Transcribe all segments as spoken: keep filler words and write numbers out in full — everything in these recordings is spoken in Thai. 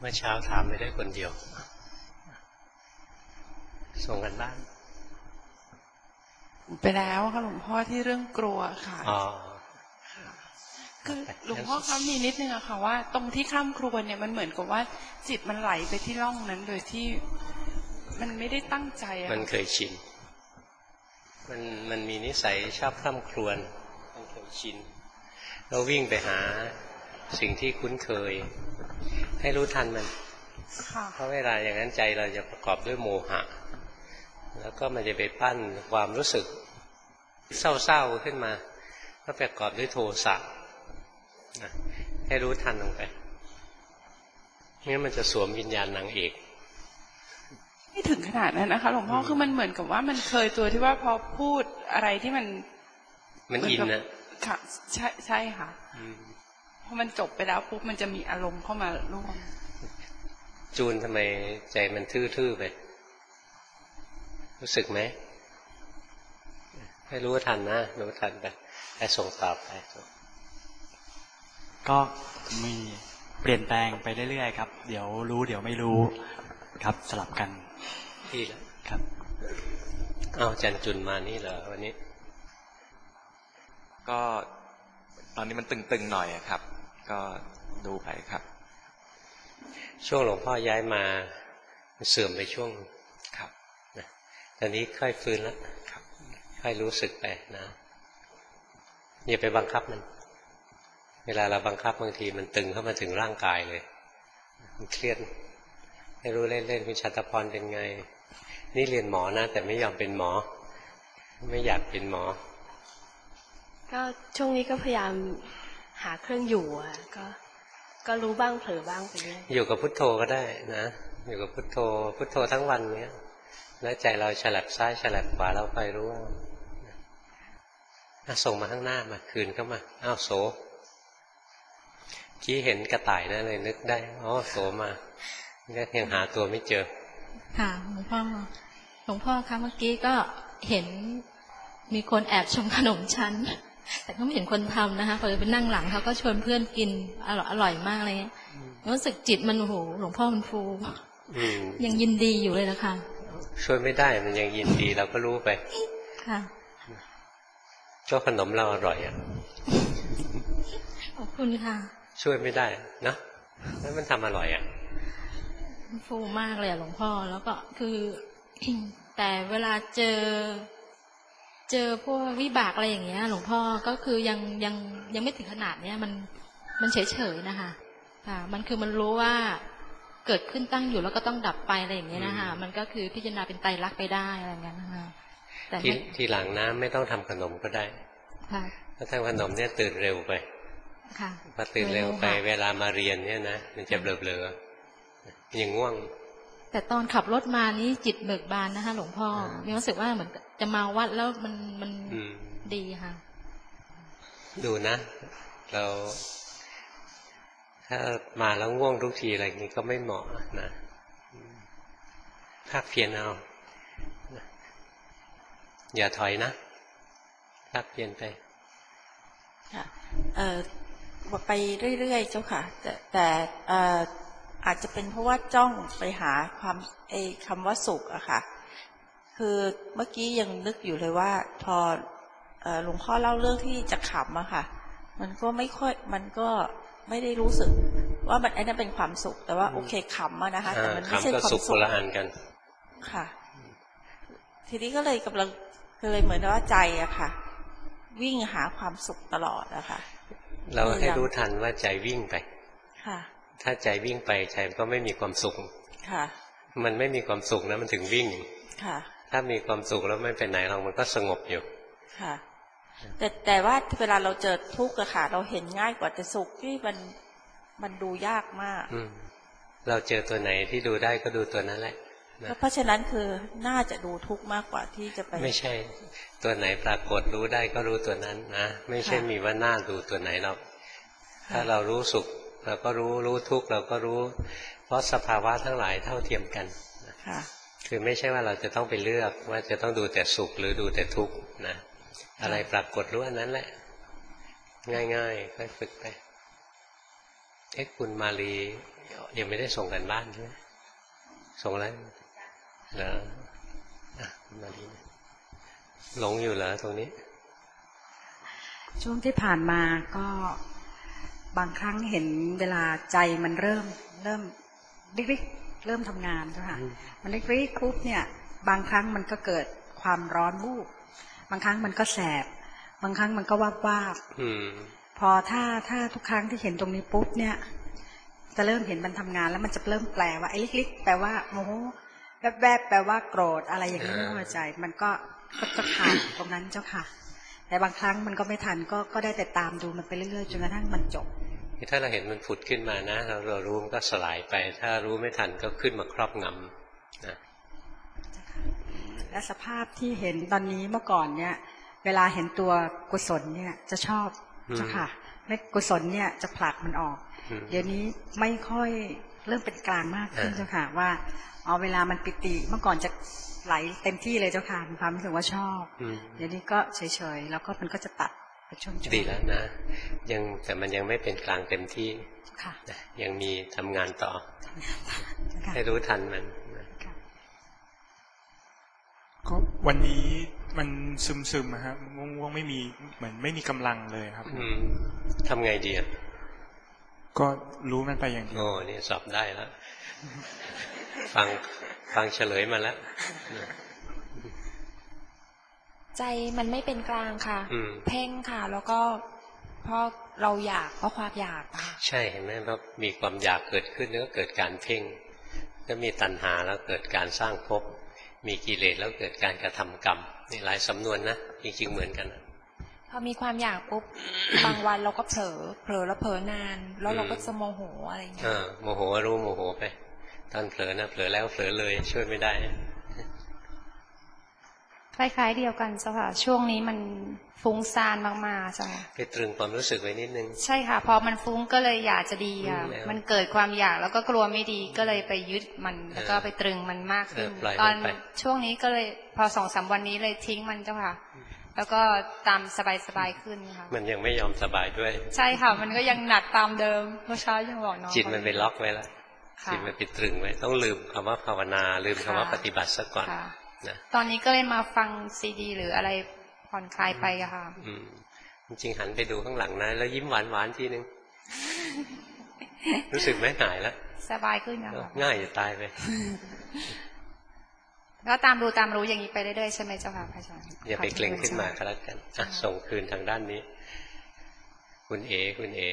เมื่อเช้าถามไม่ได้คนเดียวส่งกันบ้านไปแล้วค่ะหลวงพ่อที่เรื่องกลัวค่ะอ๋อคือหลวงพ่อครับมีนิดนึงอะค่ะว่าตรงที่ข้ามครัวเนี่ยมันเหมือนกับว่าจิตมันไหลไปที่ร่องนั้นโดยที่มันไม่ได้ตั้งใจอะมันเคยชินมันมันมีนิสัยชอบข้ามครวญมันเคยชินเราวิ่งไปหาสิ่งที่คุ้นเคยให้รู้ทันมันเพราะเวลาอย่างนั้นใจเราจะประกอบด้วยโมหะแล้วก็มันจะไปปั้นความรู้สึกเศร้าๆขึ้นมาก็ประกอบด้วยโทสะให้รู้ทันลงไปงั้นมันจะสวมวิญญาณนางเอกไม่ถึงขนาดนั้นนะคะหลวงพ่อคือมันเหมือนกับว่ามันเคยตัวที่ว่าพอพูดอะไรที่มันมันอินนะค่ะใช่ใช่ค่ะพอมันจบไปแล้วปุ๊บมันจะมีอารมณ์เข้ามาร่วมจูนทำไมใจมันทื่อๆไปรู้สึกไหมให้รู้ทันนะรู้ทันไปให้ส่งต่อไปก็มีเปลี่ยนแปลงไปเรื่อยๆครับเดี๋ยวรู้เดี๋ยวไม่รู้ครับสลับกันดีแล้วครับเอาจันจุนมานี่เหรอวันนี้ก็ตอนนี้มันตึงๆหน่อยครับก็ดูไปครับช่วงหลวงพ่อย้ายมาเสื่อมไปช่วงครับนะตอนนี้ค่อยฟื้นแล้วครับค่อยรู้สึกไปนะอย่าไปบังคับมันเวลาเราบังคับบางทีมันตึงเข้ามาถึงร่างกายเลยมันเครียดให้รู้เล่นๆคุณชัตพรเป็นไงนี่เรียนหมอนะแต่ไม่ยอมเป็นหมอไม่อยากเป็นหมอก็ช่วงนี้ก็พยายามหาเครื่องอยู่อ่ะก็ก็รู้บ้างเผลอบ้างไปเรื่อยอยู่กับพุทโธก็ได้นะอยู่กับพุทโธพุทโธทั้งวันเนี้ยแล้วใจเราฉลับซ้ายฉลับขวาเราไปรู้ว่าส่งมาข้างหน้ามาคืนเข้ามาอ้าวโสกี้เห็นกระต่ายนะเลยนึกได้อ๋อโสมาก็ยังหาตัวไม่เจอค่ะหลวงพ่อหลวงพ่อคะเมื่อกี้ก็เห็นมีคนแอบชมขนมชั้นแต่ก็ไม่เห็นคนทำนะคะพอไปนั่งหลังเขาก็ชวนเพื่อนกินอร่อยอร่อยมากเลยรู้สึกจิตมันโอ้โหหลวงพ่อมันฟูยังยินดีอยู่เลยนะคะช่วยไม่ได้มันยังยินดีเราก็รู้ไปค่ะก็ขนมเราอร่อยอ่ะขอบคุณค่ะช่วยไม่ได้นะแล้วมันทำอร่อยอ่ะฟูมากเลยหลวงพ่อแล้วก็คือแต่เวลาเจอเจอพวกวิบากอะไรอย่างเงี้ยหลวงพ่อก็คือยังยังยังไม่ถึงขนาดเนี้ยมันมันเฉยเฉยนะคะค่ะมันคือมันรู้ว่าเกิดขึ้นตั้งอยู่แล้วก็ต้องดับไปอะไรอย่างเงี้ยนะคะมันก็คือพิจารณาเป็นไตรลักษณ์ไปได้อะไรอย่างเงี้ยนะคะแต่ทีทีหลังนะไม่ต้องทำขนมก็ได้ค่ะถ้าทำขนมเนี่ยตื่นเร็วไปค่ะพอตื่นเร็วไปเวลามาเรียนเนี่ยนะมันจะเบลอๆยังง่วงแต่ตอนขับรถมานี้จิตเบิกบานนะคะหลวงพ่อมีรู้สึกว่าเหมือนจะมาวัดแล้วมันมันดีค่ะดูนะเราถ้ามาแล้วง่วงทุกทีอะไรอย่างนี้ก็ไม่เหมาะนะภาคเพียรเอาอย่าถอยนะภาคเพียรไปค่ะเอ่อไปเรื่อยๆเจ้าค่ะแต่แต่เอ่ออาจจะเป็นเพราะว่าจ้องไปหาความไอ้คำว่าสุขอะค่ะคือเมื่อกี้ยังนึกอยู่เลยว่าพอหลวงพ่อเล่าเรื่องที่จะขำอะค่ะมันก็ไม่ค่อยมันก็ไม่ได้รู้สึกว่ามันไอ้นั่นเป็นความสุขแต่ว่าโอเคขำอะนะคะแต่มันไม่ใช่ความสุขคนละอันกันค่ะทีนี้ก็เลยกำลังเลยเหมือนว่าใจอะค่ะวิ่งหาความสุขตลอดอะค่ะเราให้รู้ทันว่าใจวิ่งไปค่ะถ้าใจวิ่งไปใจก็ไม่มีความสุขค่ะมันไม่มีความสุขนะมันถึงวิ่งค่ะถ้ามีความสุขแล้วไม่เป็นไหนหรอกมันก็สงบอยู่ค่ะแต่แต่ว่าเวลาเราเจอทุกข์อะค่ะเราเห็นง่ายกว่าแต่สุขที่มันมันดูยากมากเราเจอตัวไหนที่ดูได้ก็ดูตัวนั้นแหละเพราะฉะนั้นคือน่าจะดูทุกข์มากกว่าที่จะไปไม่ใช่ตัวไหนปรากฏรู้ได้ก็รู้ตัวนั้นนะไม่ใช่มีว่าน่าดูตัวไหนหรอกถ้าเรารู้สุขเราก็รู้รู้ทุกข์เราก็รู้เพราะสภาวะทั้งหลายเท่าเทียมกันคือไม่ใช่ว่าเราจะต้องไปเลือกว่าจะต้องดูแต่สุขหรือดูแต่ทุกข์นะอะไรปรากฏรู้อันนั้นแหละง่ายๆค่อยฝึกไปเอ๊ะคุณมาลียังไม่ได้ส่งกันบ้านใช่ไหมส่งแล้วเหรออ่ะคุณมาลีหลงอยู่เหรอตรงนี้ช่วงที่ผ่านมาก็บางครั้งเห็นเวลาใจมันเริ่มเริ่มริกๆเริ่มทำงานใช่ไหมคะมันริกๆปุ๊บเนี่ยบางครั้งมันก็เกิดความร้อนวูบบางครั้งมันก็แสบบางครั้งมันก็วาบวาบพอถ้าถ้าทุกครั้งที่เห็นตรงนี้ปุ๊บเนี่ยจะเริ่มเห็นมันทำงานแล้วมันจะเริ่มแปลว่าไอ้ลิกๆแปลว่าโมโหแวบๆแปลว่าโกรธอะไรอย่างนี้ไม่พอใจมันก็ก็จะขาดตรงนั้นเจ้าค่ะแต่บางครั้งมันก็ไม่ทันก็ก็ได้แต่ตามดูมันไปเรื่อยๆจนกระทั่งมันจบถ้าเราเห็นมันผุดขึ้นมานะเราเรารู้มันก็สลายไปถ้ารู้ไม่ทันก็ขึ้นมาครอบงำนะและสภาพที่เห็นตอนนี้เมื่อก่อนเนี่ยเวลาเห็นตัวกุศลเนี่ยจะชอบเจ้าค่ะไม่กุศลเนี่ยจะผลักมันออกเดี๋ยวนี้ไม่ค่อยเริ่มเป็นกลางมากขึ้นเจ้าค่ะว่าเอาเวลามันปิติเมื่อก่อนจะไหลเต็มที่เลยเจ้าค่ะมีความรู้สึกว่าชอบเดี๋ยวนี้ก็เฉยๆแล้วก็มันก็จะตัดไปช่วงๆดีแล้วนะยังแต่มันยังไม่เป็นกลางเต็มที่ค่ะยังมีทำงานต่อให้รู้ทันมันก็วันนี้มันซึมซึมครับง่วงๆไม่มีเหมือนไม่มีกำลังเลยครับทำไงดีอ่ะก็รู้มันไปอย่างเดียวโอ้นี่สอบได้แล้วฟังฟังเฉลยมาแล้วใจมันไม่เป็นกลางค่ะเพ่งค่ะแล้วก็เพราะเราอยากเพราะความอยากค่ะใช่เห็นไหมว่ามีความอยากเกิดขึ้นแล้วเกิดการเพ่งก็มีตัณหาแล้วเกิดการสร้างภพมีกิเลสแล้วเกิดการกระทำกรรมนี่หลายสำนวนนะจริงๆเหมือนกันพอมีความอยากปุ๊บบางวันเราก็เผลอเผลอแล้วเผลอนานแล้วเราก็จะโมโหอะไรอย่างเงี้ยโมโหรู้โมโหไปตอนเผลอนะเผลอแล้วเผลอเลยช่วยไม่ได้คล้ายๆเดียวกันเจ้าค่ะช่วงนี้มันฟุ้งซ่านมากๆเจ้าค่ะไปตรึงความรู้สึกไว้นิดนึงใช่ค่ะพอมันฟุ้งก็เลยอยากจะดีอ่ะมันเกิดความอยากแล้วก็กลัวไม่ดีก็เลยไปยึดมันแล้วก็ไปตรึงมันมากขึ้นตอนช่วงนี้ก็เลยพอสองสามวันนี้เลยทิ้งมันเจ้าค่ะแล้วก็ตามสบายๆขึ้นค่ะมันยังไม่ยอมสบายด้วยใช่ค่ะมันก็ยังหนักตามเดิมเมื่อเช้ายังบอกน้องจิตมันไปล็อกไว้แล้วจิตมันไปตรึงไว้ต้องลืมคำว่าภาวนาลืมคำว่าปฏิบัติซะก่อนนะตอนนี้ก็เลยมาฟังซีดีหรืออะไรผ่อนคลายไปอะค่ะจริงๆหันไปดูข้างหลังนะแล้วยิ้มหวานๆทีนึงรู้สึกไหมหายแล้วสบายขึ้นนะคะง่ายจะตายไปก็ตามรู้ตามรู้อย่างนี้ไปเรื่อยๆใช่ไหมเจ้าค่ะพระอาจารย์อย่าไปเกรงขึ้นมาก็แล้วกันอ่ะส่งคืนทางด้านนี้คุณเอคุณเอ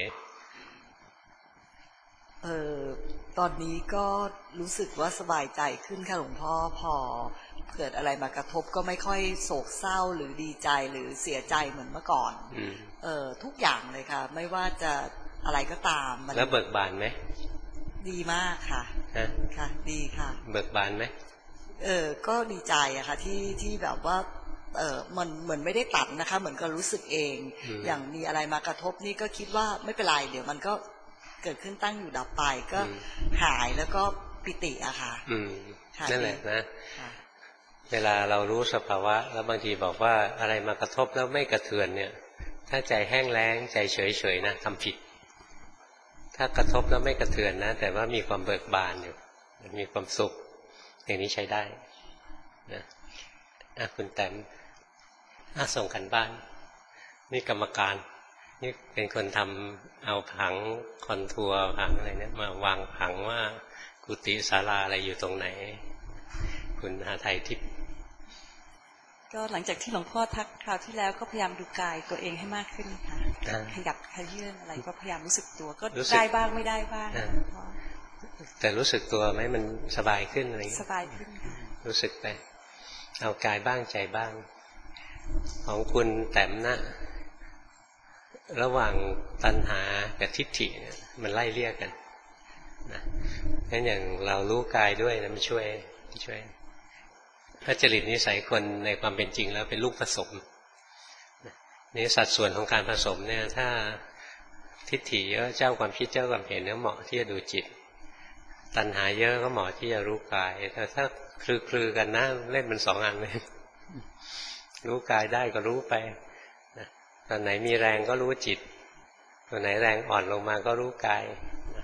เออตอนนี้ก็รู้สึกว่าสบายใจขึ้นค่ะหลวงพ่อพอเกิดอะไรมากระทบก็ไม่ค่อยโศกเศร้าหรือดีใจหรือเสียใจเหมือนเมื่อก่อนเออทุกอย่างเลยค่ะไม่ว่าจะอะไรก็ตามแล้วเบิกบานไหมดีมากค่ะค่ะดีค่ะเบิกบานไหมเออก็ดีใจอะค่ะที่ที่แบบว่าเออมันเหมือนไม่ได้ตัดนะคะเหมือนก็รู้สึกเองอย่างมีอะไรมากระทบนี่ก็คิดว่าไม่เป็นไรเดี๋ยวมันก็เกิดขึ้นตั้งอยู่ดับไปก็หายแล้วก็ปิติอะค่ะนั่นแหละนะเวลาเรารู้สภาวะแล้วบางทีบอกว่าอะไรมากระทบแล้วไม่กระเทือนเนี่ยถ้าใจแห้งแล้งใจเฉยๆนะทำผิดถ้ากระทบแล้วไม่กระเทือนนะแต่ว่ามีความเบิกบานอยู่มีความสุขอย่างนี้ใช้ได้นะอ่ะคุณแต้มอ่ะส่งกันบ้านนี่กรรมการนี่เป็นคนทำเอาผังคอนทัวร์ผังอะไรเนี่ยมาวางผังว่ากุฏิศาลาอะไรอยู่ตรงไหนคุณหาไทยทิพย์ก็หลังจากที่หลวงพ่อทักคราวที่แล้วก็พยายามดูกายตัวเองให้มากขึ้นค่ะขยับขยื่นอะไรก็พยายามรู้สึกตัวก็ได้บ้างไม่ได้บ้างแต่รู้สึกตัวไหมมันสบายขึ้นอะไรสบายขึ้นรู้สึกไปเอากายบ้างใจบ้างของคุณแต้มนะระหว่างตัณหากับทิฏฐิเนี่ยมันไล่เลี่ยกันนะงั้นอย่างเรารู้กายด้วยนะมันช่วยช่วยพระจริตนิสัยคนในความเป็นจริงแล้วเป็นลูกผสมนี่สัดส่วนของการผสมเนี่ยถ้าทิฏฐิเยอะเจ้าความคิดเจ้าความเห็นเนี่ยเหมาะที่จะดูจิตตัณหาเยอะก็เหมาะที่จะรู้กายแต่ถ้าคลือคลือกันนะเล่นมันสองอันเลยรู้กายได้ก็รู้ไปตอนไหนมีแรงก็รู้จิตตอนไหนแรงอ่อนลงมาก็รู้กาย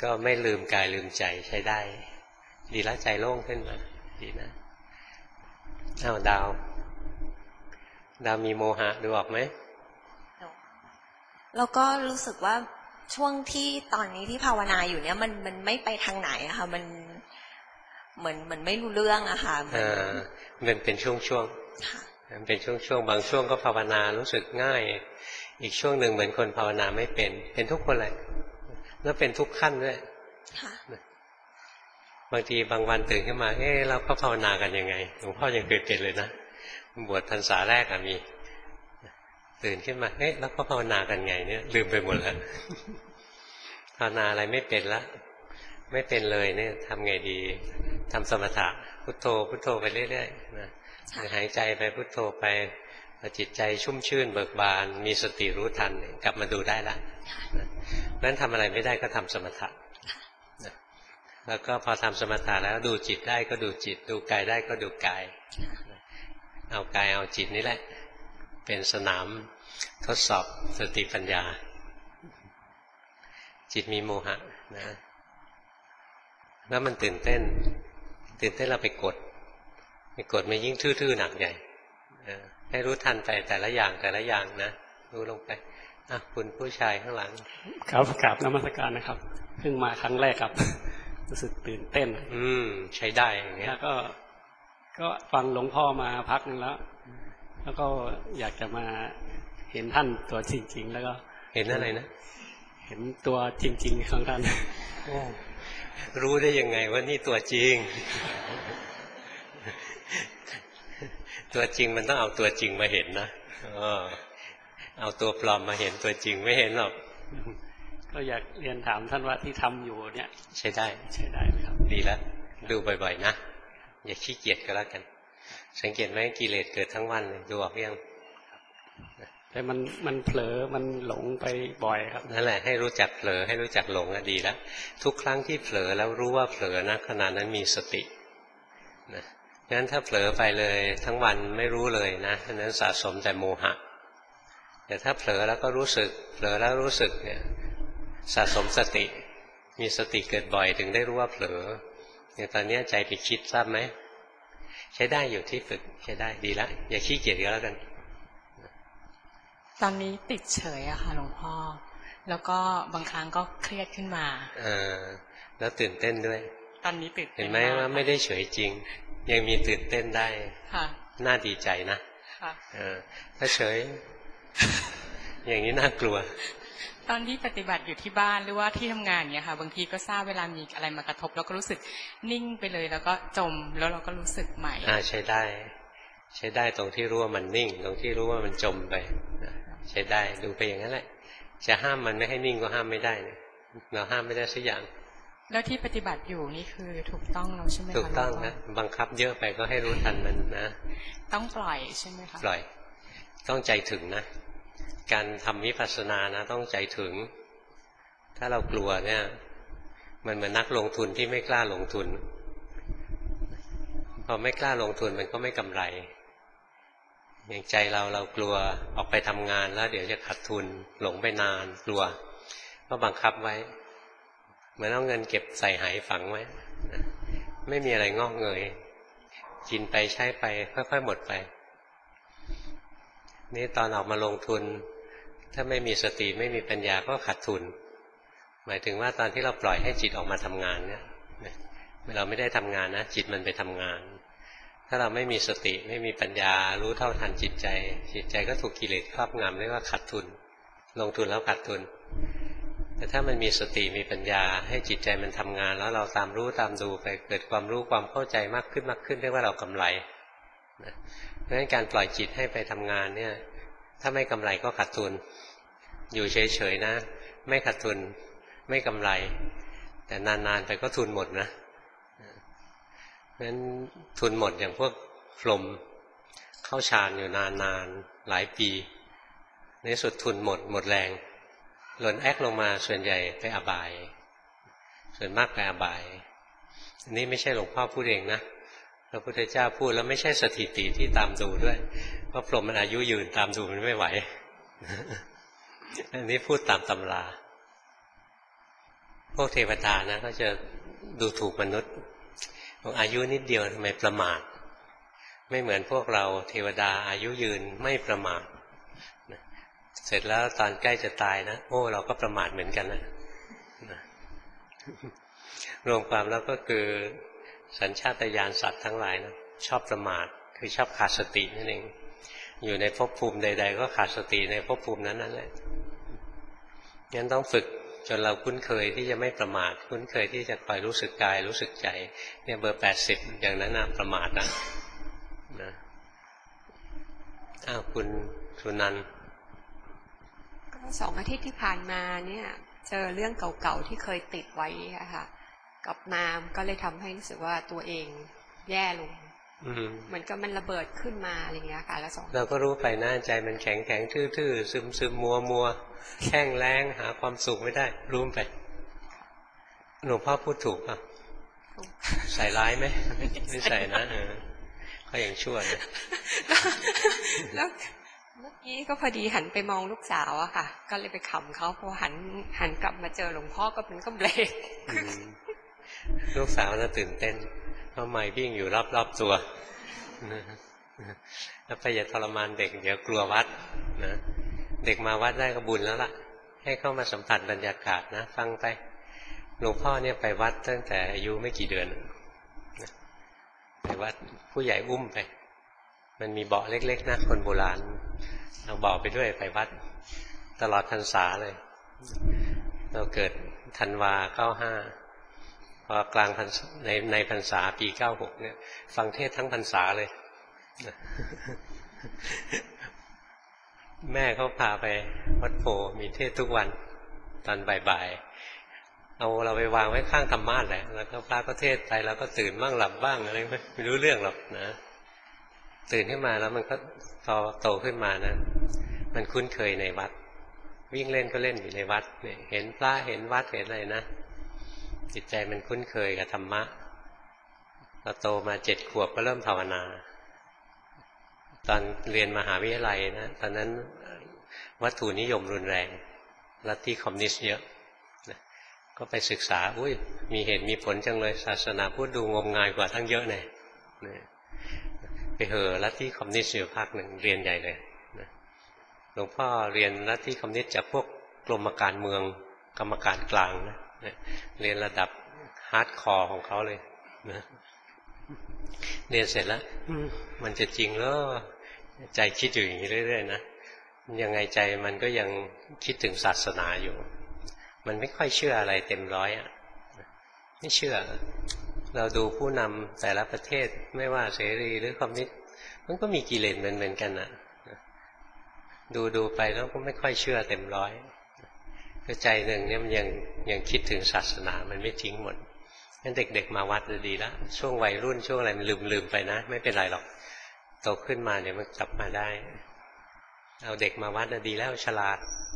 ก็ไม่ลืมกายลืมใจใช้ได้ดีละใจโล่งขึ้นมาดีนะอ้าวดาวดาวมีโมหะดูออกไหมแล้วก็รู้สึกว่าช่วงที่ตอนนี้ที่ภาวนาอยู่เนี่ยมันมันไม่ไปทางไหนอะค่ะมันเหมือนเหมือนไม่รู้เรื่องอะค่ะมันมันเป็นช่วงๆมันเป็นช่วงๆบางช่วงก็ภาวนารู้สึกง่ายอีกช่วงหนึ่งเหมือนคนภาวนาไม่เป็นเป็นทุกคนเลยแล้วเป็นทุกขั้นด้วยบางทีบางวันตื่นขึ้นมาเอ๊ะเราก็ภาวนากันยังไงหลวงพ่อยังเคยเป็นเลยนะบวชพรรษาแรกอะมีตื่นขึ้นมาเอ๊ะแล้วก็ภาวนากันไงเนี่ยลืมไปหมดแล้วภาวนาอะไรไม่เป็นละไม่เป็นเลยเนี่ยทำไงดีทำสมถะพุทโธพุทโธไปเรื่อยๆนะหายใจไปพุทโธไปจิตใจชุ่มชื่นเบิกบานมีสติรู้ทันกลับมาดูได้ละนั้นทำอะไรไม่ได้ก็ทำสมถะแล้วก็พอทำสมถะแล้วดูจิตได้ก็ดูจิตดูกายได้ก็ดูกายเอากายเอาจิตนี่แหละเป็นสนามทดสอบสติปัญญาจิตมีโมหะนะแล้วมันตื่นเต้นตื่นเต้นเราไปกดไปกดมันยิ่งทื่อๆหนักใหญ่ให้รู้ทันไปแต่ละอย่างแต่ละอย่างนะรู้ลงไปอ่ะคุณผู้ชายข้างหลังครับกราบนมัสการนะครับเพิ่งมาครั้งแรกครับรู้สึกตื่นเต้นอืมใช้ได้อย่างเงี้ยแล้วก็ก็ฟังหลวงพ่อมาพักนึงแล้วแล้วก็อยากจะมาเห็นท่านตัวจริงๆแล้วก็เห็นอะไรนะเห็นตัวจริงๆของท่านรู้ได้ยังไงว่านี่ตัวจริงตัวจริงมันต้องเอาตัวจริงมาเห็นนะเอาตัวปลอมมาเห็นตัวจริงไม่เห็นหรอกก็อยากเรียนถามท่านว่าที่ทำอยู่เนี่ยใช้ได้ใช้ได้ไหมครับดีแล้วดูบ่อยๆนะอย่าขี้เกียจก็แล้วกันสังเกตไหมกิเลสเกิดทั้งวันเลยดูออกยังแต่มันมันเผลอมันหลงไปบ่อยครับนั่นแหละให้รู้จักเผลอให้รู้จักหลงอะดีแล้วทุกครั้งที่เผลอแล้วรู้ว่าเผลอนะขณะนั้นมีสตินะงั้นถ้าเผลอไปเลยทั้งวันไม่รู้เลยนะนั้นสะสมแต่โมหะแต่ถ้าเผลอแล้วก็รู้สึกเผลอแล้วรู้สึกเนี่ยสะสมสติมีสติเกิดบ่อยถึงได้รู้ว่าเผลออย่างตอนนี้ใจไปคิดทราบไหมใช้ได้อยู่ที่ฝึกใช้ได้ดีแล้วอย่าขี้เกียจก็แล้วกันตอนนี้ติดเฉยอะค่ะหลวงพ่อแล้วก็บางครั้งก็เครียดขึ้นมาเออแล้วตื่นเต้นด้วยตอนนี้ตื่นเห็นไหมว่าไม่ได้เฉยจริงยังมีตื่นเต้นได้ค่ะน่าดีใจนะค่ะเออถ้าเฉย อย่างนี้น่ากลัวตอนที่ปฏิบัติอยู่ที่บ้านหรือว่าที่ทำงานเนี้ยค่ะบางทีก็ทราบเวลามีอะไรมากระทบเราก็รู้สึกนิ่งไปเลยแล้วก็จมแล้วเราก็รู้สึกใหม่อ่าใช้ได้ใช้ได้ตรงที่รู้ว่ามันนิ่งตรงที่รู้ว่ามันจมไปใช้ได้ดูไปอย่างนั้นแหละจะห้ามมันไม่ให้นิ่งก็ห้ามไม่ได้นะเราห้ามไม่ได้สักอย่างแล้วที่ปฏิบัติอยู่นี่คือถูกต้องเราใช่ไหมคะถูกต้องนะบังคับเยอะไปก็ให้รู้ทันมันนะต้องปล่อยใช่ไหมคะปล่อยต้องใจถึงนะการทำวิปัสสนานะต้องใจถึงถ้าเรากลัวเนี่ยมันเหมือนนักลงทุนที่ไม่กล้าลงทุนพอไม่กล้าลงทุนมันก็ไม่กำไรอย่างใจเราเรากลัวออกไปทำงานแล้วเดี๋ยวจะขาดทุนหลงไปนานกลัวก็บังคับไว้เหมือนเอาเงินเก็บใส่หายฝังไว้ไม่มีอะไรงอกเงยกินไปใช้ไปค่อยๆหมดไปนี่ตอนออกมาลงทุนถ้าไม่มีสติไม่มีปัญญาก็ขาดทุนหมายถึงว่าตอนที่เราปล่อยให้จิตออกมาทำงานเนี่ยเราไม่ได้ทำงานนะจิตมันไปทำงานถ้าเราไม่มีสติไม่มีปัญญารู้เท่าทันจิตใจจิตใจก็ถูกกิเลสครอบงำเรียกว่าขาดทุนลงทุนแล้วขาดทุนแต่ถ้ามันมีสติมีปัญญาให้จิตใจมันทำงานแล้วเราตามรู้ตามดูไปเกิดความรู้ความเข้าใจมากขึ้นมากขึ้นเรียกว่าเรากำไรนะเพราะฉะนั้นการปล่อยจิตให้ไปทำงานเนี่ยถ้าไม่กำไรก็ขาดทุนอยู่เฉยๆนะไม่ขาดทุนไม่กำไรแต่นานๆไปก็ทุนหมดนะเพราะฉะนั้นทุนหมดอย่างพวกพรหมเข้าฌานอยู่นานๆหลายปีในสุดทุนหมดหมดแรงหล่นแอกลงมาส่วนใหญ่ไปอบายส่วนมากไปอบายอันนี้ไม่ใช่หลวงพ่อพูดเองนะพระพุทธเจ้าพูดแล้วไม่ใช่สถิติที่ตามดูด้วยเพราะพรหมมันอายุยืนตามดูมันไม่ไหวอันนี้พูดตามตำราพวกเทวดานะก็จะดูถูกมนุษย์บอกอายุนิดเดียวทำไมประมาทไม่เหมือนพวกเราเทวดาอายุยืนไม่ประมาทเสร็จแล้วตอนใกล้จะตายนะโอ้เราก็ประมาทเหมือนกันนะรวมความแล้วก็คือสัญชาตญาณสัตว์ทั้งหลายนะชอบประมาทคือชอบขาดสตินั่นเองอยู่ในภพภูมิใดๆก็ขาดสติในภพภูมินั้นนั่นแหละงั้นต้องฝึกจนเราคุ้นเคยที่จะไม่ประมาทคุ้นเคยที่จะคอยรู้สึกกายรู้สึกใจเนี่ยเบอร์แปดสิบอย่างนั้นนะประมาทนะนะอ้าวคุณสุนันท์ก็สองอาทิตย์ที่ผ่านมาเนี่ยเจอเรื่องเก่าๆที่เคยติดไว้อะค่ะกลับมาก็เลยทำให้รู้สึกว่าตัวเองแย่ลงเหมือนกับมันระเบิดขึ้นมาอะไรเงี้ยค่ะแล้วสองเราก็รู้ไปนะใจมันแข็งแข็งทื่อๆซึมซึมมัวมัวแข้งแรงหาความสุขไม่ได้รู้ไปหลวงพ่อพูดถูกป่ะใส่ร้ายไหมไม่ใส่นะเออก็ยังชั่วนะแล้วเมื่อกี้ก็พอดีหันไปมองลูกสาวอะค่ะก็เลยไปขำเขาพอหันหันกลับมาเจอหลวงพ่อก็เป็นก็เบรกลูกสาวน่ะตื่นเต้นเพราะไม่วิ่งอยู่รอบๆตัวแล้วไปอย่าทรมานเด็กเดี๋ยวกลัววัดนะเด็กมาวัดได้ก็บุญแล้วล่ะให้เข้ามาสัมผัสบรรยากาศนะฟังไปหลวงพ่อเนี่ยไปวัดตั้งแต่อายุไม่กี่เดือนไปวัดผู้ใหญ่อุ้มไปมันมีเบาะเล็กๆนะคนโบราณเอาเบาะไปด้วยไปวัดตลอดพรรษาเลยเราเกิดธันวาเก้าห้าพอกลางพรรษาในในพรรษาปีเก้าหกเนี่ยฟังเทศทั้งพรรษาเลยแม่เขาพาไปวัดโพมีเทศทุกวันตอนบ่ายๆเอาเราไปวางไว้ข้างธรรมาสแหละแล้วก็พระก็เทศไปเราก็ตื่นบ้างหลับบ้างอะไรไม่รู้เรื่องหรอกนะตื่นขึ้นมาแล้วมันก็พอโตขึ้นมานะมันคุ้นเคยในวัดวิ่งเล่นก็เล่นอยู่ในวัดเนี่ยเห็นพระเห็นวัดเห็นอะไรนะจิตใจมันคุ้นเคยกับธรรมะเราโตมาเจ็ดขวบก็เริ่มภาวนาตอนเรียนมหาวิทยาลัยนะตอนนั้นวัตถุนิยมรุนแรงลัทธิคอมมิวนิสต์เยอะนะก็ไปศึกษาอุ้ยมีเหตุมีผลจังเลยศาสนาพุทธดูงมงายกว่าทั้งเยอะเลยนะไปเหอะลัทธิคอมมิวนิสต์อยู่ภาคหนึ่งเรียนใหญ่เลยนะหลวงพ่อเรียนลัทธิคอมมิวนิสต์จากพวกกรมการเมืองกรรมการกลางนะเรียนระดับฮาร์ดคอร์ของเขาเลยนะเรียนเสร็จแล้วมันจะจริงแล้วใจคิดอยู่อย่างนี้เรื่อยๆนะยังไงใจมันก็ยังคิดถึงศาสนาอยู่มันไม่ค่อยเชื่ออะไรเต็มร้อยอ่ะไม่เชื่อเราดูผู้นำแต่ละประเทศไม่ว่าเสรีหรือคอมมิวนิสต์มันก็มีกิเลสเหมือนๆกันนะดูดูไปแล้วก็ไม่ค่อยเชื่อเต็มร้อยก็ใจหนึ่งเนี่ยมันยังยังคิดถึงศาสนามันไม่ทิ้งหมดงั้นเด็กๆมาวัดจะดีแล้วช่วงวัยรุ่นช่วงอะไรมันลืมๆไปนะไม่เป็นไรหรอกโตขึ้นมาเดี๋ยวมันกลับมาได้เอาเด็กมาวัดจะดีแล้วฉลาด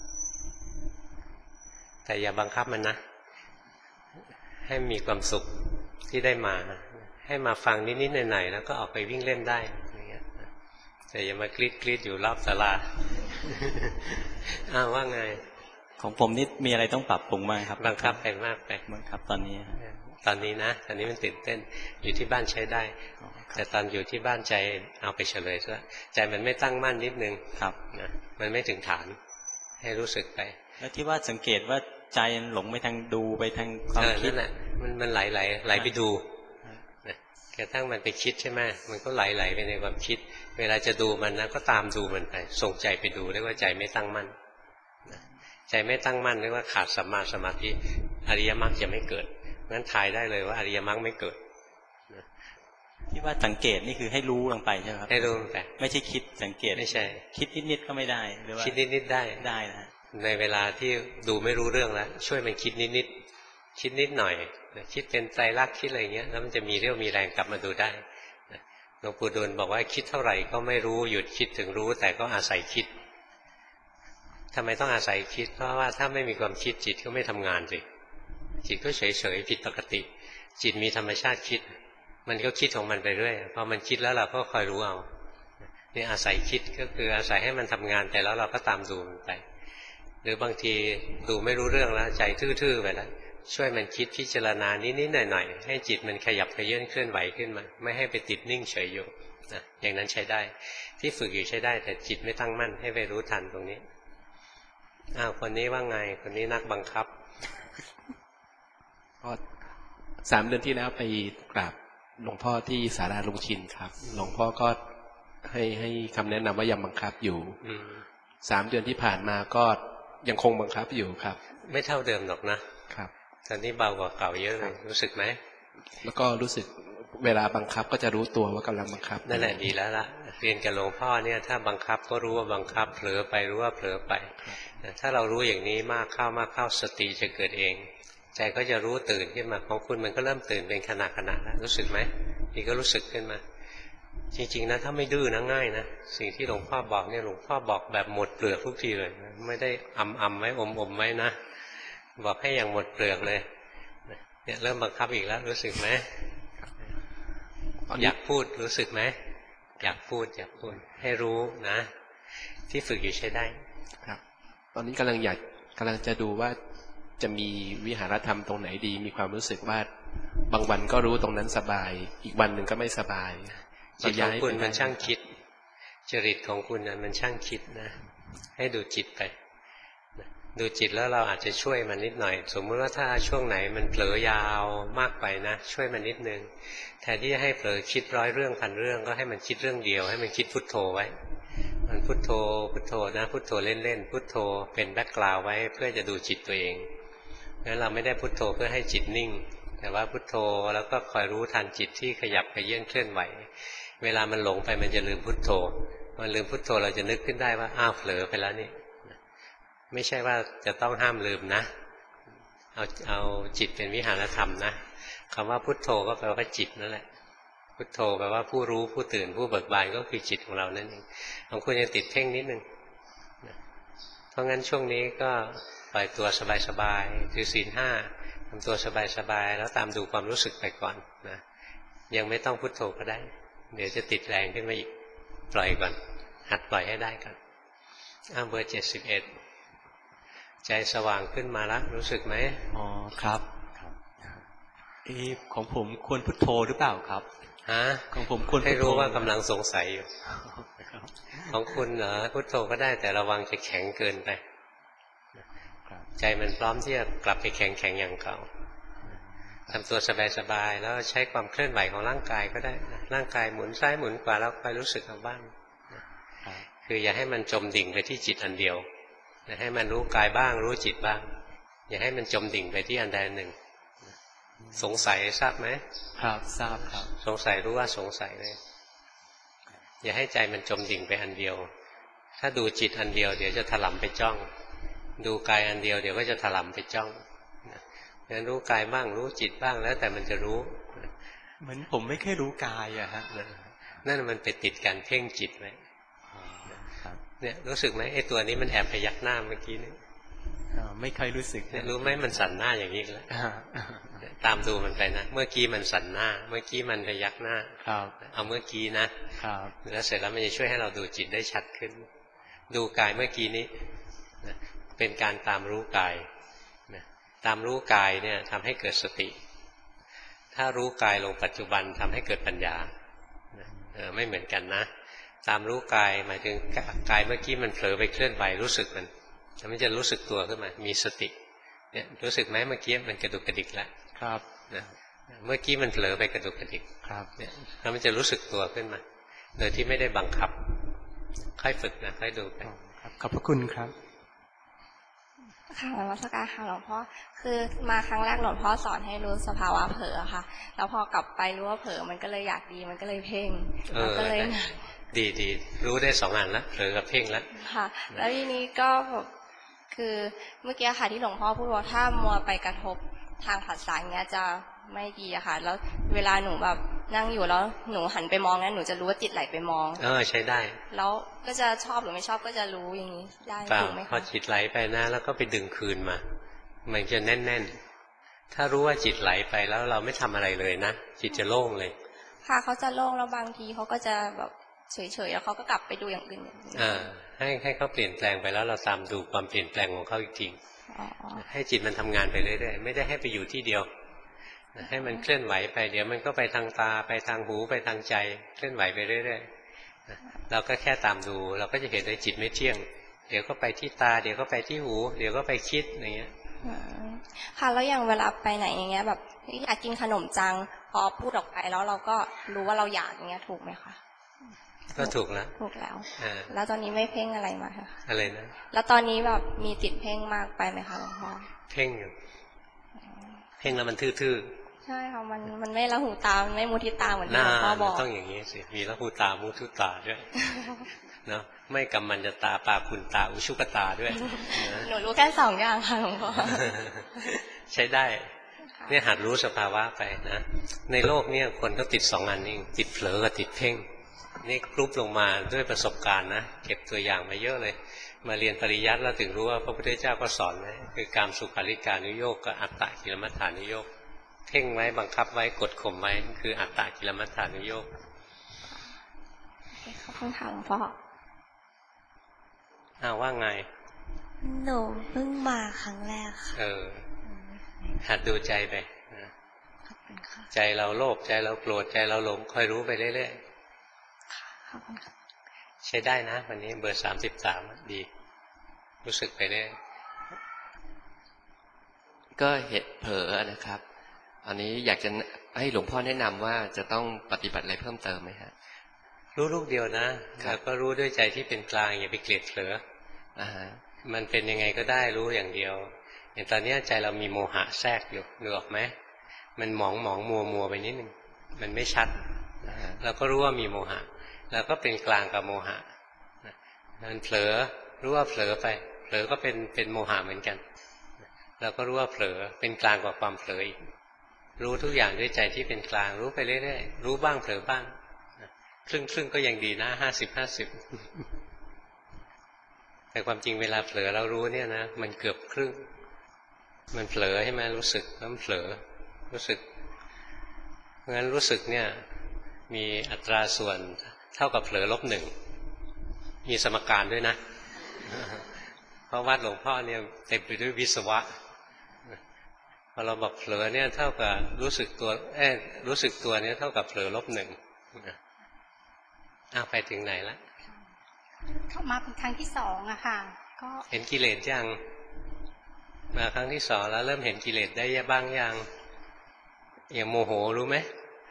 แต่อย่าบังคับมันนะให้มีความสุขที่ได้มาให้มาฟังนิดๆหน่อยๆแล้วก็ออกไปวิ่งเล่นได้อย่างเงี้ยแต่อย่ามากรีดกรีดอยู่รอบศาลาอ้าวว่าไงของผมนี่มีอะไรต้องปรับปรุงบ้างครับบังคับไปมากไปบังคับตอนนี้ตอนนี้นะตอนนี้มันตื่นเต้นอยู่ที่บ้านใช้ได้แต่ตอนอยู่ที่บ้านใจเอาไปเฉลยซะใจมันไม่ตั้งมั่นนิดนึงครับนะมันไม่ถึงฐานให้รู้สึกไปแล้วที่ว่าสังเกตว่าใจหลงไปทางดูไปทางความคิดนั่นแหละมันมันไหลไหลไหลไปดูนะกระทั่งมันไปคิดใช่ไหมมันก็ไหลไหลไปในความคิดเวลาจะดูมันนะก็ตามดูมันไปส่งใจไปดูเรียกว่าใจไม่ตั้งมั่นใจไม่ตั้งมั่นเรียกว่าขาดสัมมาสมาธิอริยมรรคจะไม่เกิดงั้นทายได้เลยว่าอริยมรรคไม่เกิดที่ว่าสังเกตนี่คือให้รู้ลงไปใช่ไหมครับให้รู้ลงไปไม่ใช่คิดสังเกตไม่ใช่คิดนิดๆก็ไม่ได้หรือว่าคิดนิดๆได้ได้นะในเวลาที่ดูไม่รู้เรื่องแล้วช่วยมันคิดนิดๆคิดนิดหน่อยคิดเป็นไตรลักษณ์คิดอะไรเงี้ยแล้วมันจะมีเรี่ยวมีแรงกลับมาดูได้หลวงปู่ดูลบอกว่าคิดเท่าไหร่ก็ไม่รู้หยุดคิดถึงรู้แต่ก็อาศัยคิดทำไมต้องอาศัยคิดเพราะว่าถ้าไม่มีความคิดจิตก็ไม่ทำงานสิจิตก็เฉยๆผิดปกติจิตมีธรรมชาติคิดมันก็คิดของมันไปเรื่อยพอมันคิดแล้วเราก็คอยรู้เอานี่อาศัยคิดก็คืออาศัยให้มันทำงานแต่แล้วเราก็ตามดูมันไปรือบางทีดูไม่รู้เรื่องแล้วใจทื่อๆไปแล้วช่วยมันคิดพิจารณานิดๆหน่อยๆให้จิตมันขยับเขยื้อนเคลื่อนไหวขึ้นมาไม่ให้ไปติดนิ่งเฉยอยู่นะอย่างนั้นใช้ได้ที่ฝึกอยู่ใช้ได้แต่จิตไม่ตั้งมั่นให้ไปรู้ทันตรงนี้อ้าวคนนี้ว่าไงคนนี้นักบังคับก็สามเดือนที่แล้วไปกราบหลวงพ่อที่สาราลุงชินครับหลวงพ่อก็ให้ให้คำแนะนำว่ายังบังคับอยู่สามเดือนที่ผ่านมาก็ยังคงบังคับอยู่ครับไม่เท่าเดิมหรอกนะครับตอนนี้เบากว่าเก่าเยอะเลยรู้สึกไหมแล้วก็รู้สึกเวลาบังคับก็จะรู้ตัวว่ากำลังบังคับนั่นแหละดีแล้วล่ะเรียนกับหลวงพ่อเนี่ยถ้าบังคับก็รู้ว่าบังคับเผลอไปรู้ว่าเผลอไปถ้าเรารู้อย่างนี้มากเข้ามากเข้าสติจะเกิดเองใจก็จะรู้ตื่นขึ้นมาของคุณมันก็เริ่มตื่นเป็นขณะขณะแล้วรู้สึกไหมนี่ก็รู้สึกขึ้นมาจริงๆนะถ้าไม่ดื้อนะง่ายนะสิ่งที่หลวงพ่อบอกเนี่ยหลวงพ่อบอกแบบหมดเปลือกทุกทีเลยไม่ได้อำอำไว้อมอมไว้นะบอกให้อย่างหมดเปลือกเลยเนี่ยเริ่มบังคับอีกแล้วรู้สึกไหมอยากพูดรู้สึกไหมอยากพูดอยากพูดให้รู้นะที่ฝึกอยู่ใช้ได้ครับตอนนี้กำลังอยากกำลังจะดูว่าจะมีวิหารธรรมตรงไหนดีมีความรู้สึกว่าบางวันก็รู้ตรงนั้นสบายอีกวันหนึ่งก็ไม่สบายจิตของคุณมันช่างคิดจริตของคุณนั้นมันช่างคิดนะให้ดูจิตไปดูจิตแล้วเราอาจจะช่วยมันนิดหน่อยสมมติว่าถ้าช่วงไหนมันเผลอยาวมากไปนะช่วยมันนิดนึงแทนที่จะให้เผลอคิดร้อยเรื่องพันเรื่องก็ให้มันคิดเรื่องเดียวให้มันคิดพุทโธไว้มันพุทโธพุทโธนะพุทโธเล่นๆพุทโธเป็นแบ็คกราวด์ไว้เพื่อจะดูจิตตัวเองงั้นเราไม่ได้พุทโธเพื่อให้จิตนิ่งแต่ว่าพุทโธแล้วก็คอยรู้ทันจิตที่ขยับขยื่นเคลื่อนไหวเวลามันหลงไปมันจะลืมพุทโธมันลืมพุทโธเราจะนึกขึ้นได้ว่าอ้าวเผลอไปแล้วนี่ไม่ใช่ว่าจะต้องห้ามลืมนะเอาเอาจิตเป็นวิหารธรรมนะคำว่าพุทโธก็แปลว่าจิตนั่นแหละพุทโธแปลว่าผู้รู้ผู้ตื่นผู้เบิกบานก็คือจิตของเรานั่นเองของคุณยังติดเพ่งนิดนึงเพราะงั้นช่วงนี้ก็ปล่อยตัวสบายๆถือศีลห้าทำตัวสบายๆแล้วตามดูความรู้สึกไปก่อนนะยังไม่ต้องพุทโธก็ได้เดี๋ยวจะติดแรงขึ้นมาอีกปล่อยก่อนหัดปล่อยให้ได้ก่อนอ้าวเบอร์เจ็ดสิบเอ็ดใจสว่างขึ้นมาแล้วรู้สึกไหมอ๋อครับครับเออของผมควรพุทโธหรือเปล่าครับฮะของผมควรให้รู้ว่ากำลังสงสัยอยู่ของคุณเหรอพุทโธก็ได้แต่ระวังจะแข็งเกินไปใจมันพร้อมที่จะกลับไปแข็งแข็งอย่างเก่าทำตัวสบายๆแล้วใช้ความเคลื่อนไหวของร่างกายก็ได้ร่างกายหมุนซ้ายหมุนขวาแล้วไปรู้สึกเอาบ้างคืออย่าให้มันจมดิ่งไปที่จิตอันเดียวให้มันรู้กายบ้างรู้จิตบ้างอย่าให้มันจมดิ่งไปที่อันใดอันหนึ่งสงสัยทราบไหมครับทราบครับสงสัยรู้ว่าสงสัยเลยอย่าให้ใจมันจมดิ่งไปอันเดียวถ้าดูจิตอันเดียวเดี๋ยวจะถลำไปจ้องดูกายอันเดียวเดี๋ยวก็จะถลำไปจ้องงั้นรู้กายบ้างรู้จิตบ้างแล้วแต่มันจะรู้เหมือนผมไม่เคยรู้กายอะฮะนั่นมันไปติดการเพ่งจิตไว้เนี่ยรู้สึกไหมไอ้ตัวนี้มันแอบพยักหน้าเมื่อกี้นี่ไม่เคยรู้สึกเนี่ยรู้ไหมมันสั่นหน้าอย่างนี้แล้วตามดูมันไปนะเมื่อกี้มันสั่นหน้าเมื่อกี้มันพยักหน้าเอาเมื่อกี้นะแล้วเสร็จแล้วมันจะช่วยให้เราดูจิตได้ชัดขึ้นดูกายเมื่อกี้นี้เป็นการตามรู้กายตามรู้กายเนี่ยทำให้เกิดสติถ้ารู้กายลงปัจจุบันทำให้เกิดปัญญาไม่เหมือนกันนะตามรู้กายหมายถึงกายเมื่อกี้มันเผลอไปเคลื่อนไหวรู้สึกมันมันจะรู้สึกตัวขึ้นมามีสติเนี่ยรู้สึกไหมเมื่อกี้มันกระดุกกระดิกแล้วครับนะเมื่อกี้มันเผลอไปกระดุกกระดิกครับเนี่ยแล้วมันจะรู้สึกตัวขึ้นมาโดยที่ไม่ได้บังคับค่อยฝึกนะค่อยดูไปขอบพระคุณครับค่ะนมัสการค่ะหลวงพ่อคือมาครั้งแรกหลวงพ่อสอนให้รู้สภาวะเผลอค่ะแล้วพอกลับไปรู้ว่าเผลอมันก็เลยอยากดีมันก็เลยเพ่งก็เลยดีดีรู้ได้สองอันแล้วเผลอกับเพ่งแล้วค่ะแล้วทีนี้ก็คือเมื่อกี้ค่ะที่หลวงพ่อพูดว่าถ้ามัวไปกระทบทางผัสสะอย่างเงี้ยจะไม่ดีอะค่ะแล้วเวลาหนูแบบนั่งอยู่แล้วหนูหันไปมองนั้นหนูจะรู้ว่าจิตไหลไปมองเออใช้ได้แล้วก็จะชอบหรือไม่ชอบก็จะรู้อย่างนี้ได้ถูกไหมคะพอจิตไหลไปนะแล้วก็ไปดึงคืนมามันจะแน่นๆถ้ารู้ว่าจิตไหลไปแล้วเราไม่ทำอะไรเลยนะจิตจะโล่งเลยค่ะเขาจะโล่งแล้วบางทีเขาก็จะแบบเฉยๆแล้วเขาก็กลับไปดูอย่างอื่นอ่าให้ให้เขาเปลี่ยนแปลงไปแล้วเราตามดูความเปลี่ยนแปลงของเขาอีกทีให้จิตมันทำงานไปเรื่อยๆไม่ได้ให้ไปอยู่ที่เดียวให้มันเคลื่อนไหวไปเดี๋ยวมันก็ไปทางตาไปทางหูไปทางใจเคลื่อนไหวไปเรื่อยๆเราก็แค่ตามดูเราก็จะเห็นเลยจิตไม่เที่ยงเดี๋ยวก็ไปที่ตาเดี๋ยวก็ไปที่หูเดี๋ยวก็ไปคิดอย่างเงี้ยค่ะแล้วอย่างเวลาไปไหนอย่างเงี้ยแบบอยากกินขนมจังพอพูดออกไปแล้วเราก็รู้ว่าเราอยากอย่างเงี้ยถูกไหมคะก็ถูกแล้วถูกแล้วแล้วตอนนี้ไม่เพ่งอะไรมาค่ะอะไรนะแล้วตอนนี้แบบมีจิตเพ่งมากไปไหมคะหลวงพ่อเพ่งอยู่เพ่งแล้วมันทื่อๆใช่ค่ะมันมันไม่ละหูตามันไม่มุทิตาเหมือนที่หลวงพ่อบอกต้องอย่างนี้สิมีละหูตามุทุตาด้วยเนาะไม่กำมันจะตาปาคุณตาอุชุกตาด้วยหนูรู้แค่สองอย่างค่ะหลวงพ่อใช้ได้เนี่ยหัดรู้สภาวะไปนะในโลกเนี่ยคนก็ติดสองอันนี้ติดเผลอกับติดเพ่งนี่กรุ๊ปลงมาด้วยประสบการณ์นะเก็บตัวอย่างมาเยอะเลยมาเรียนปริยัติแล้วถึงรู้ว่าพระพุทธเจ้าก็สอนไว้คือการสุขาริการุโยคกับอัตตกิลมัฏฐานุโยคเพ่งไว้บังคับไว้กดข่มไว้คืออัตตกิลมัฏฐานุโยคขอบคุณค่ะหลวงพ่ออ้าวว่าไงหนูเพิ่งมาครั้งแรกค่ะเออหัดดูใจไปใจเราโลภใจเราโกรธใจเราหลงคอยรู้ไปเรื่อยๆใช้ได้นะวันนี้เบอร์สามสิบสามดีรู้สึกไปได้ก็เหตุเผลอนะครับอันนี้อยากจะให้หลวงพ่อแนะนำว่าจะต้องปฏิบัติอะไรเพิ่มเติมไหมฮะรู้ลูกเดียวนะแล้วก็รู้ด้วยใจที่เป็นกลางอย่าไปเกลียดเผลออ่ามันเป็นยังไงก็ได้รู้อย่างเดียวอย่างตอนนี้ใจเรามีโมหะแทรกอยู่นึกออกไหมมันหมองหมองมัวมัวไปนิดนึงมันไม่ชัดเราก็รู้ว่ามีโมหะเราก็เป็นกลางกับโมหะมันเผลอรู้ว่าเผลอไปเผลอก็เป็นเป็นโมหะเหมือนกันเราก็รู้ว่าเผลอเป็นกลางกว่าความเผลออีกรู้ทุกอย่างด้วยใจที่เป็นกลางรู้ไปเรื่อยๆรู้บ้างเผลอบ้างครึ่งครึ่งก็ยังดีนะห้าสิบห้าสิบแต่ความจริงเวลาเผลอเรารู้เนี่ยนะมันเกือบครึ่งมันเผลอใช่ไหมรู้สึกแล้วเผลอรู้สึกเพราะฉะนั้นรู้สึกเนี่ยมีอัตราส่วนเท่ากับเผลอลบหนึ่งมีสมการด้วยนะเพราะวัดหลวงพ่อเนี่ยเต็มไปด้วยวิศวะพอเราบอกเผลอเนี่ยเท่ากับรู้สึกตัวเอ้รู้สึกตัวเนี่ยเท่ากับเผลอลบหนึ่งอ้าวไปถึงไหนละเข้ามาเป็นครั้งที่สองอะค่ะก็เห็นกิเลสยังมาครั้งที่สองแล้วเริ่มเห็นกิเลสได้บ้างยังอย่างโมโหรู้ไหม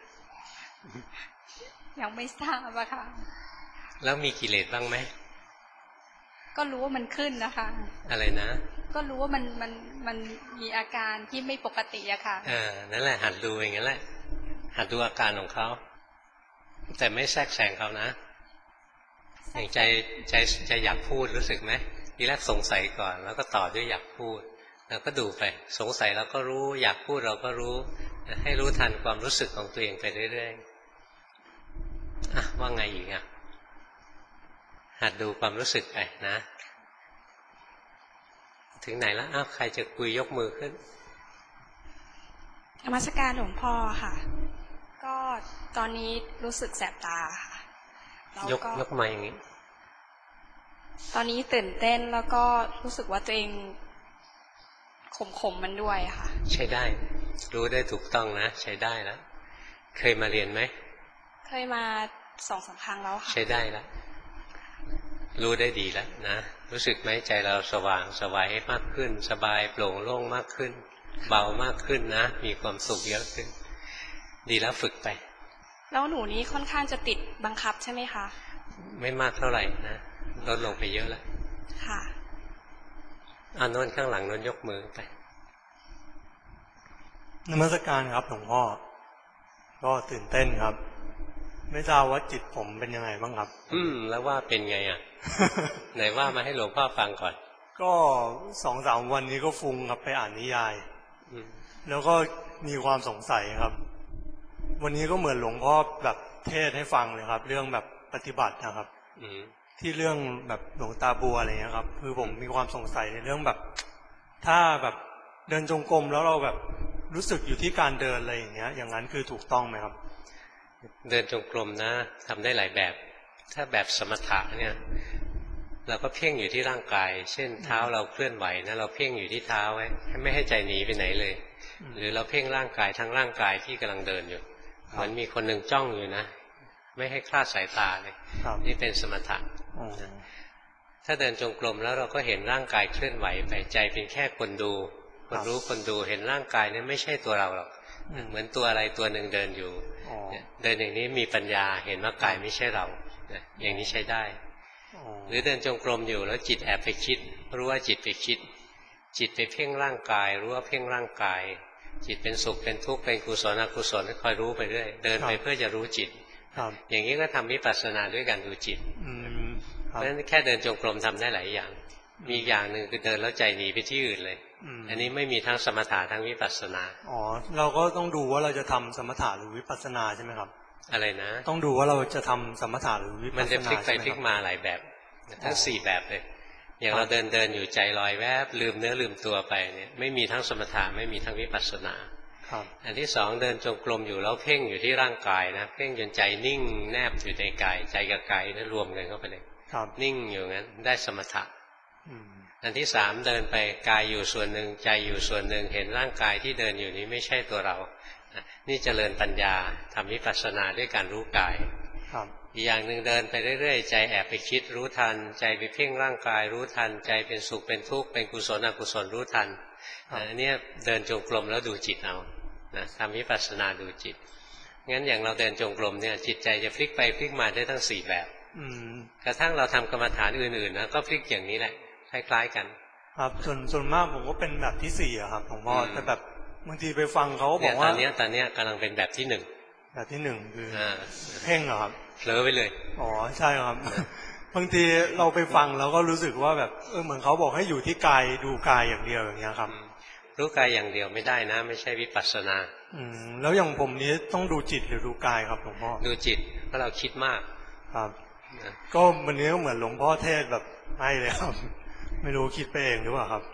ยังไม่ทราบอะค่ะแล้วมีกิเลสบ้างไหมก็รู้ว่ามันขึ้นนะคะอะไรนะก็รู้ว่ามันมันมันมีอาการที่ไม่ปกติอะค่ะอ่านั่นแหละหัดดูอย่างนั้นแหละหัดดูอาการของเขาแต่ไม่แทรกแซงเขานะอย่างใจใจใจอยากพูดรู้สึกไหมทีแรกสงสัยก่อนแล้วก็ต่อด้วยอยากพูดแล้วก็ดูไปสงสัยเราก็รู้อยากพูดเราก็รู้ให้รู้ทันความรู้สึกของตัวเองไปเรื่อยๆอ่ะว่าไงอีกอ่ะหัดดูความรู้สึกไปนะถึงไหนแล้วอ้าวใครจะคุยยกมือขึ้นนมัสการหลวงพ่อค่ะก็ตอนนี้รู้สึกแสบตาค่ะยกยกมาอย่างนี้ตอนนี้ตื่นเต้นแล้วก็รู้สึกว่าตัวเองขมๆมันด้วยค่ะใช้ได้รู้ได้ถูกต้องนะใช้ได้แล้วเคยมาเรียนไหมเคยมาสองสามครั้งแล้วค่ะใช้ได้แล้วรู้ได้ดีแล้วนะรู้สึกไหมใจเราสว่างสบายมากขึ้นสบายโปร่งโล่งมากขึ้นเบามากขึ้นนะมีความสุขเยอะขึ้นดีแล้วฝึกไปแล้วหนูนี้ค่อนข้างจะติดบังคับใช่ไหมคะไม่มากเท่าไหร่นะลดลงไปเยอะแล้วค่ะอ่าโน้นข้างหลังโน้นยกมือไปนมัสการครับหลวงพ่อก็ตื่นเต้นครับไม่ทราบว่าจิตผมเป็นยังไงบ้างครับอืมแล้วว่าเป็นไงอ่ะ ไหนว่ามาให้หลวงพ่อฟังก่อนก็สองสามวันนี้ก็ฟุ้งครับไปอ่านนิยายแล้วก็มีความสงสัยครับวันนี้ก็เหมือนหลวงพ่อแบบเทศให้ฟังเลยครับเรื่องแบบปฏิบัตินะครับที่เรื่องแบบหลวงตาบัวอะไรเงี้ยครับคือผมมีความสงสัยในเรื่องแบบถ้าแบบเดินจงกรมแล้วเราแบบรู้สึกอยู่ที่การเดินอะไรอย่างเงี้ยอย่างนั้นคือถูกต้องไหมครับเดินจงกรมนะทำได้หลายแบบถ้าแบบสมถะเนี่ยเราก็เพ่งอยู่ที่ร่างกายเช่นเท้าเราเคลื่อนไหวนะเราเพ่งอยู่ที่เท้าไว้ไม่ให้ใจหนีไปไหนเลยหรือเราเพ่งร่างกายทั้งร่างกายที่กำลังเดินอยู่เหมือนมีคนหนึ่งจ้องอยู่นะไม่ให้คลาดสายตาเลยนี่เป็นสมถะถ้าเดินจงกรมแล้วเราก็เห็นร่างกายเคลื่อนไหวไปใจเป็นแค่คนดูคนรู้คนดูเห็นร่างกายนั้นไม่ใช่ตัวเราหรอกเหมือนตัวอะไรตัวหนึ่งเดินอยู่เดินอย่างนี้มีปัญญาเห็นว่ากายไม่ใช่เราอย่างนี้ใช้ได้หรือเดินจงกรมอยู่แล้วจิตแอบไปคิดรู้ว่าจิตไปคิดจิตไปเพ่งร่างกายรู้ว่าเพ่งร่างกายจิตเป็นสุขเป็นทุกข์เป็นกุศลอกุศลคอยรู้ไปเรื่อยเดินไปเพื่อจะรู้จิตอย่างนี้ก็ทำวิปัสสนาด้วยการดูจิตเพราะฉะนั้นแค่เดินจงกรมทำได้หลายอย่างมีอย่างหนึ่งคือเดินแล้วใจหนีไปที่อื่นเลยอันนี้ไม่มีทั้งสมถะทั้งวิปัสสนาอ๋อเราก็ต้องดูว่าเราจะทำสมถะหรือวิปัสสนาใช่ไหมครับอะไรนะต้องดูว่าเราจะทำสมถะหรือวิปัสสนามันจะพลิกไปพลิกมาหลายแบบทั้งสี่แบบเลยอย่างเราเดินเดินอยู่ใจลอยแวบลืมเนื้อลืมตัวไปเนี่ยไม่มีทั้งสมถะไม่มีทั้งวิปัสสนาอันที่สองเดินจงกรมอยู่แล้วเพ่งอยู่ที่ร่างกายนะเพ่งจนใจนิ่งแนบอยู่ในกายใจกับกายนั้นรวมกันเข้าไปเลยนิ่งอยู่งั้นได้สมถะอันที่สามเดินไปกายอยู่ส่วนหนึ่งใจอยู่ส่วนหนึ่งเห็นร่างกายที่เดินอยู่นี้ไม่ใช่ตัวเรานี่เจริญปัญญาทำวิปัสสนาด้วยการรู้กายอีกอย่างหนึ่งเดินไปเรื่อยๆใจแอบไปคิดรู้ทันใจไปเพ่งร่างกายรู้ทันใจเป็นสุขเป็นทุกข์เป็นกุศลอกุศลรู้ทันอันนี้เดินจงกรมแล้วดูจิตเอานะทำวิปัสสนาดูจิตงั้นอย่างเราเดินจงกรมเนี่ยจิตใจจะพลิกไปพลิกมาได้ทั้งสี่แบบกระทั่งเราทำกรรมฐานอื่นๆนะก็พลิกอย่างนี้แหละคล้ายๆกันครับส่วนส่วนมากผมก็เป็นแบบที่สี่อะครับหลวงพ่อแต่แบบบางทีไปฟังเขาบอกว่าตอนนี้ตอนนี้กำลังเป็นแบบที่หนึ่งแบบที่หนึ่งคือเพ่งเหรอครับเผลอไปเลยอ๋อใช่ครับบางทีเราไปฟังแล้วก็รู้สึกว่าแบบเออเหมือนเขาบอกให้อยู่ที่กายดูกายอย่างเดียวอย่างเงี้ยครับรู้กายอย่างเดียวไม่ได้นะไม่ใช่วิปัสสนาอืมแล้วอย่างผมนี้ต้องดูจิตหรือดูกายครับหลวงพ่อดูจิตเพราะเราคิดมากครับก็วันนี้ก็เหมือนหลวงพ่อเทศแบบให้เลยครับไม่รู้คิดไปเองหรือเปล่าครับ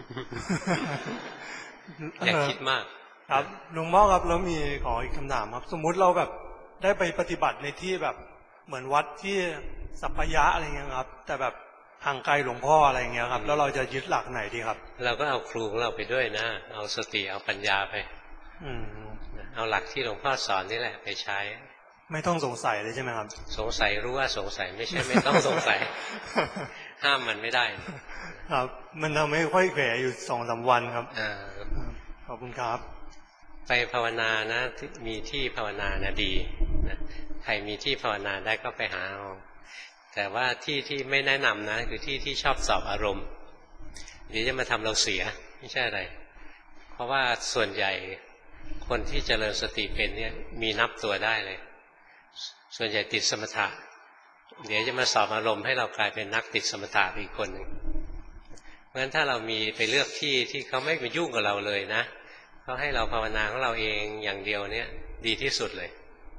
อย่าคิดมากครับหลวงพ่อครับแล้วมีขออีกคำถามครับสมมุติเราแบบได้ไปปฏิบัติในที่แบบเหมือนวัดที่สัปปายะอะไรเงี้ยครับแต่แบบห่างไกลหลวงพ่ออะไรเงี้ยครับแล้วเราจะยึดหลักไหนดีครับเราก็เอาครูของเราไปด้วยนะเอาสติเอาปัญญาไปอืมเอาหลักที่หลวงพ่อสอนนี่แหละไปใช้ไม่ต้องสงสัยเลยใช่ไหมครับสงสัยรู้ว่าสงสัยไม่ใช่ไม่ต้องสงสัยห้ามมันไม่ได้ครับมันทำให้ค่อยแขวอยู่สองสามวันครับขอบคุณครับไปภาวนานะมีที่ภาวนานะดีนะใครมีที่ภาวนาได้ก็ไปหาเอาแต่ว่าที่ที่ไม่แนะนำนะคือที่ที่ชอบสอบอารมณ์เดี๋ยวจะมาทำเราเสียไม่ใช่อะไรเพราะว่าส่วนใหญ่คนที่เจริญสติเป็นเนี่ยมีนับตัวได้เลยส่วนใหญ่ติดสมถะเดี๋ยวจะมาสอบอารมณ์ให้เรากลายเป็นนักติดสมถะอีกคนหนึ่งเพราะฉะนั้นถ้าเรามีไปเลือกที่ที่เขาไม่มายุ่งกับเราเลยนะเขาให้เราภาวนาของเราเองอย่างเดียวเนี่ยดีที่สุดเลย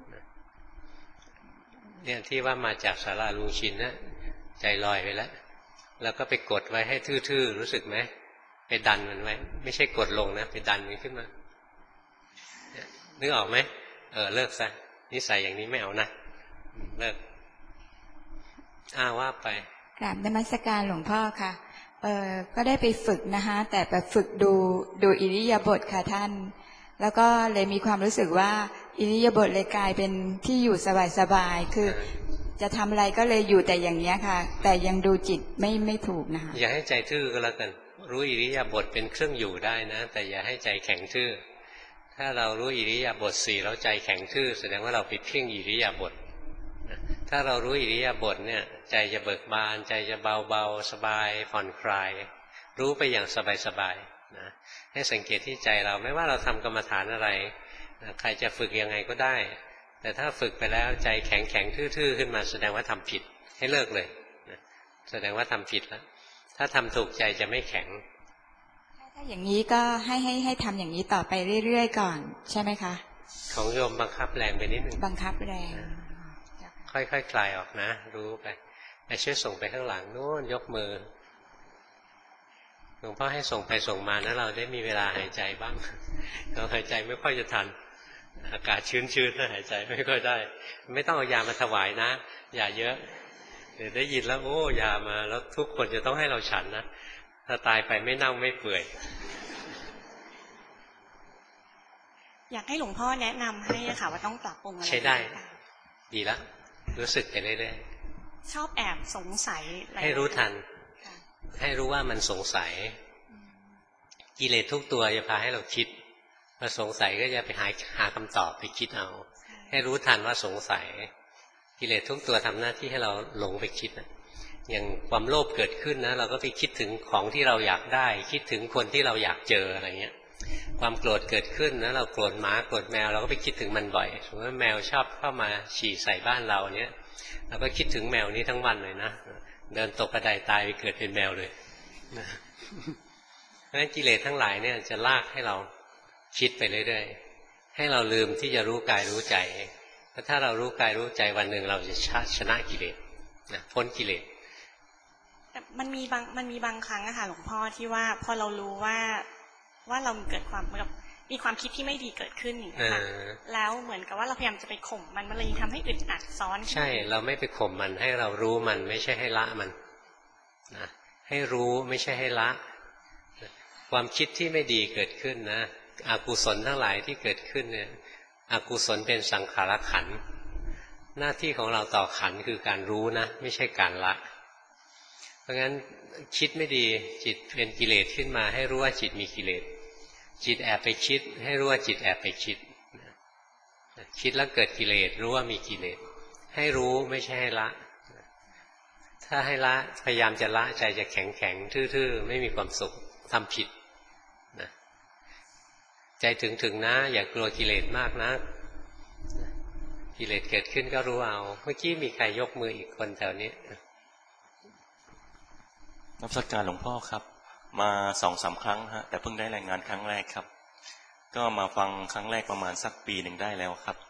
เนี่ยที่ว่ามาจากศาลาลุงชินนะใจลอยไปแล้วแล้วก็ไปกดไว้ให้ทื่อๆรู้สึกไหมไปดันมันไว้ไม่ใช่กดลงนะไปดันมันขึ้นมานึกออกไหมเออเลิกซะนิสัยอย่างนี้ไม่เอานะเลิกอ้าว่าไปกราบนมัสการหลวงพ่อค่ะเออก็ได้ไปฝึกนะคะแต่ไปฝึกดูดูอิริยาบถค่ะท่านแล้วก็เลยมีความรู้สึกว่าอิริยาบถเลยกลายเป็นที่อยู่สบายๆคือจะทำอะไรก็เลยอยู่แต่อย่างนี้ค่ะแต่ยังดูจิตไม่ไม่ถูกนะคะอย่าให้ใจทื่อก็แล้วกันรู้อิริยาบถเป็นเครื่องอยู่ได้นะแต่อย่าให้ใจแข็งทื่อถ้าเรารู้อิริยาบถสี่แล้วใจแข็งทื่อแสดงว่าเราไปเพ่งอิริยาบถถ้าเรารู้อิริยาบถเนี่ยใจจะเบิกบานใจจะเบาเบาสบายผ่อนคลายรู้ไปอย่างสบายสบายนะให้สังเกตที่ใจเราไม่ว่าเราทำกรรมฐานอะไรนะใครจะฝึกยังไงก็ได้แต่ถ้าฝึกไปแล้วใจแข็งแข็งทื่อๆขึ้นมาแสดงว่าทำผิดให้เลิกเลยนะแสดงว่าทำผิดแล้วถ้าทำถูกใจจะไม่แข็งถ้าอย่างนี้ก็ให้ให้ให้ทำอย่างนี้ต่อไปเรื่อยๆก่อนใช่ไหมคะของโยมบังคับแรงไปนิดนึงบังคับแรงค่อยๆ ค, คลายออกนะรู้ไปไปช่วยส่งไปข้างหลังโน้นยกมือหลวงพ่อให้ส่งไปส่งมานะเราได้มีเวลาหายใจบ้างเราหายใจไม่ค่อยจะทันอากาศชื้นๆนะหายใจไม่ค่อยได้ไม่ต้องเอายามาถวายนะอย่าเยอะเดี๋ยวได้ยินแล้วโอ้ยามาแล้วทุกคนจะต้องให้เราฉันนะถ้าตายไปไม่เน่าไม่เปื่อยอยากให้หลวงพ่อแนะนำให้ค่ะว่าต้องปรับปรุงอะไรใช่ได้ดีแล้วรู้สึกไปเรื่อยๆชอบแอบสงสัยให้รู้ทันให้รู้ว่ามันสงสัยกิเลสทุกตัวจะพาให้เราคิดพอสงสัยก็จะไปหาหาคำตอบไปคิดเอาให้รู้ทันว่าสงสัยกิเลสทุกตัวทำหน้าที่ให้เราหลงไปคิดนะอย่างความโลภเกิดขึ้นนะเราก็ไปคิดถึงของที่เราอยากได้คิดถึงคนที่เราอยากเจออะไรเงี้ยความโกรธเกิดขึ้นนะเราโกรธหมาโกรธแมวเราก็ไปคิดถึงมันบ่อยสมมติว่าแมวชอบเข้ามาฉี่ใส่บ้านเราเนี้ยเราก็คิดถึงแมวนี้ทั้งวันเลยนะเดินตกกระไดตายไปเกิดเป็นแมวเลยเพราะฉะนั้นกิเลสทั้งหลายเนี่ยจะลากให้เราคิดไปเรื่อยๆให้เราลืมที่จะรู้กายรู้ใจเพราะถ้าเรารู้กายรู้ใจวันหนึ่งเราจะชนะกิเลสนะพ้นกิเลสแต่มันมีบางมันมีบางครั้งอะค่ะหลวงพ่อที่ว่าพอเรารู้ว่าว่าเราเกิดความแบบมีความคิดที่ไม่ดีเกิดขึ้นอย่างนี้ค่ะแล้วเหมือนกับว่าเราพยายามจะไปข่มมันมันเลยทำให้อึดอัดซ้อนใช่เราไม่ไปข่มมันให้เรารู้มันไม่ใช่ให้ละมันนะให้รู้ไม่ใช่ให้ละความคิดที่ไม่ดีเกิดขึ้นนะอกุศลทั้งหลายที่เกิดขึ้นเนี่ยอกุศลเป็นสังขารขันธ์หน้าที่ของเราต่อขันธ์คือการรู้นะไม่ใช่การละเพราะงั้นคิดไม่ดีจิตเป็นกิเลสขึ้นมาให้รู้ว่าจิตมีกิเลสจิตแอบไปคิดให้รู้ว่าจิตแอบไปคิดคิดแล้วเกิดกิเลสรู้ว่ามีกิเลสให้รู้ไม่ใช่ให้ละถ้าให้ละพยายามจะละใจจะแข็งแข็งทื่อๆไม่มีความสุขทำผิดนะใจถึงๆนะอย่ากลัวกิเลสมากนะกิเลสเกิดขึ้นก็รู้เอาเมื่อกี้มีใครยกมืออีกคนแถวนี้นับสักการหลวงพ่อครับมาสองสามครั้งฮะแต่เพิ่งได้รายงานครั้งแรกครับก็มาฟังครั้งแรกประมาณสักปีหนึ่งได้แล้วครับ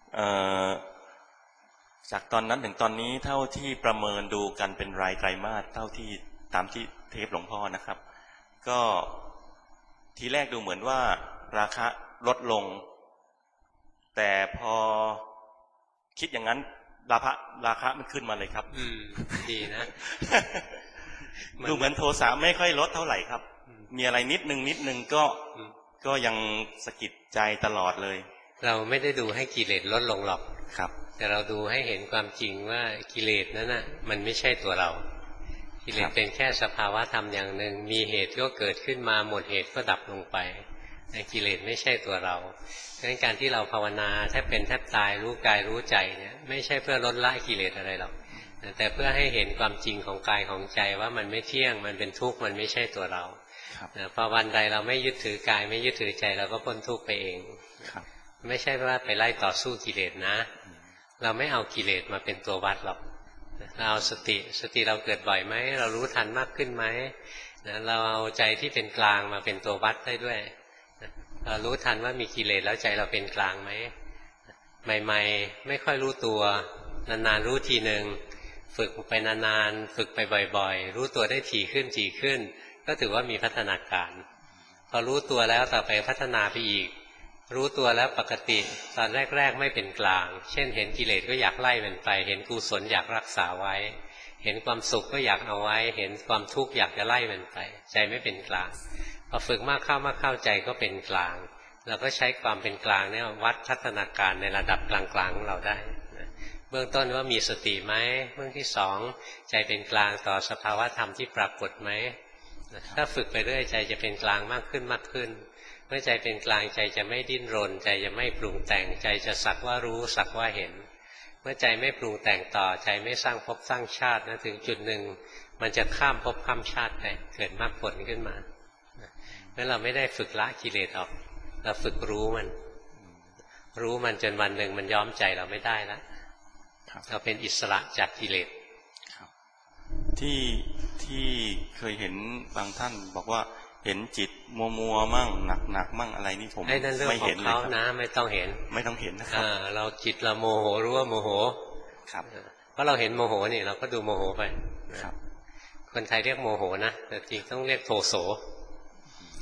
จากตอนนั้นถึงตอนนี้เท่าที่ประเมินดูกันเป็นรายไตรมาสเท่าที่ตามที่เทปหลวงพ่อนะครับก็ทีแรกดูเหมือนว่าราคาลดลงแต่พอคิดอย่างนั้นราคาราคามันขึ้นมาเลยครับอืมดีนะดูเหมือนโทสะไม่ค่อยลดเท่าไหร่ครับมีอะไรนิดนึงนิดนึงก็ก็ยังสะกิดใจตลอดเลยเราไม่ได้ดูให้กิเลสลดลงหรอกครับแต่เราดูให้เห็นความจริงว่ากิเลสนั้นน่ะมันไม่ใช่ตัวเรากิเลสเป็นแค่สภาวะธรรมอย่างหนึ่งมีเหตุก็เกิดขึ้นมาหมดเหตุก็ดับลงไปกิเลสไม่ใช่ตัวเราดังนั้นการที่เราภาวนาแทบเป็นแทบตายรู้กายรู้ใจเนี่ยไม่ใช่เพื่อลดละกิเลสอะไรหรอกแต่เพื่อให้เห็นความจริงของกายของใจว่ามันไม่เที่ยงมันเป็นทุกข์มันไม่ใช่ตัวเราพอวันใดเราไม่ยึดถือกายไม่ยึดถือใจเราก็พ้นทุกข์ไปเองไม่ใช่ว่าไปไล่ต่อสู้กิเลสนะเราไม่เอากิเลสมาเป็นตัววัดหรอกเราเอาสติสติเราเกิดบ่อยไหมเรารู้ทันมากขึ้นไหมเราเอาใจที่เป็นกลางมาเป็นตัววัดได้ด้วยเรารู้ทันว่ามีกิเลสแล้วใจเราเป็นกลางไหมใหม่ๆไม่ค่อยรู้ตัวนานๆรู้ทีหนึ่งฝึกไปนานๆฝึกไปบ่อยๆรู้ตัวได้ถี่ขึ้นถี่ขึ้นก็ถือว่ามีพัฒนาการพอรู้ตัวแล้วต่อไปพัฒนาไปอีกรู้ตัวแล้วปกติตอนแรกๆไม่เป็นกลางเช่นเห็นกิเลสก็อยากไล่มันไปเห็นกุศลอยากรักษาไว้เห็นความสุขก็อยากเอาไว้เห็นความทุกข์อยากจะไล่มันไปใจไม่เป็นกลางพอฝึกมากเข้ามากเข้าใจก็เป็นกลางเราก็ใช้ความเป็นกลางเนี่ยวัดพัฒนาการในระดับกลางๆของเราได้เบื้องต้นว่ามีสติไหมเบื้องที่สองใจเป็นกลางต่อสภาวะธรรมที่ปรากฏไหมถ้าฝึกไปเรื่อยใจจะเป็นกลางมากขึ้นมากขึ้นเมื่อใจเป็นกลางใจจะไม่ดิ้นรนใจจะไม่ปรุงแต่งใจจะสักว่ารู้สักว่าเห็นเมื่อใจไม่ปรุงแต่งต่อใจไม่สร้างภพสร้างชาตินะถึงจุดหนึ่งมันจะข้ามภพข้ามชาติไปเกิดมรรคผลขึ้นมาเพราะเราไม่ได้ฝึกละกิเลสออกเราฝึกรู้มันรู้มันจนวันหนึ่งมันย้อมใจเราไม่ได้แล้วเราเป็นอิสระจากกิเลสที่ที่เคยเห็นบางท่านบอกว่าเห็นจิตมัวมัวมั่งหนักหนักมั่งอะไรนี่ผมไม่เห็นเลยครับนะไม่ต้องเห็นไม่ต้องเห็นนะครับเราจิตเราโมโหรู้ว่าโมโหครับเพราะเราเห็นโมโหนี่เราก็ดูโมโหไปครับคนไทยเรียกโมโหนะแต่จริงต้องเรียกโทโส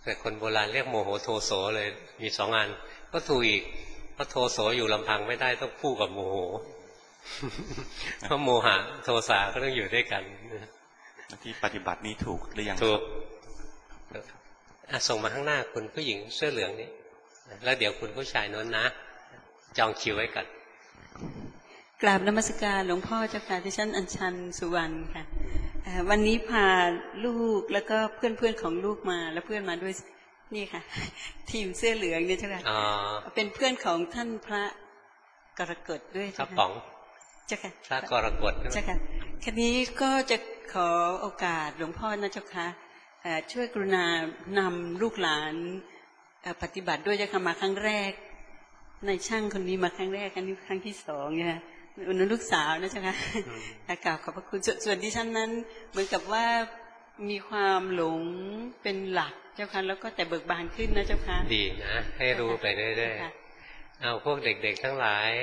แต่คนโบราณเรียกโมโหโทโสเลยมีสองอันก็ถูกอีกเพราะโทโสอยู่ลำพังไม่ได้ต้องคู่กับโมโหเพราะโมหะโทสะก็ต้องอยู่ด้วยกันที่ปฏิบัตินี้ถูกหรือยังถูกส่งมาข้างหน้าคุณผู้หญิงเสื้อเหลืองนี้แล้วเดี๋ยวคุณผู้ชายโน้นนะจองคิวไว้ก่อนกราบนมัสการหลวงพ่อเจ้าค่ะที่ฉันอัญชันสุวรรณค่ะวันนี้พาลูกแล้วก็เพื่อนเพื่อนของลูกมาแล้วเพื่อนมาด้วยนี่ค่ะทีมเสื้อเหลืองเนี่ยเจ้าค่ะเป็นเพื่อนของท่านพระกรกฎด้วยพระป๋องเจ้าค่ะพระกรกฎเจ้าค่ะคันนี้ก็จะขอโอกาสหลวงพ่อนะเจ้าค่ะช่วยกรุณานำลูกหลานปฏิบัติด้วยเจ้าค่ะมาครั้งแรกในช่างคนนี้มาครั้งแรกครั้งนี้ครั้งที่สองเนี่ยอุณลูกสาวนะเจ้าค่ะกราบขอบพระคุณส่วนที่ท่านนั้นเหมือนกับว่ามีความหลงเป็นหลักเจ้าค่ะแล้วก็แต่เบิกบานขึ้นนะเจ้าค่ะดีนะให้รู้ไปเรื่อยๆเอาพวกเด็กๆทั้งหลาย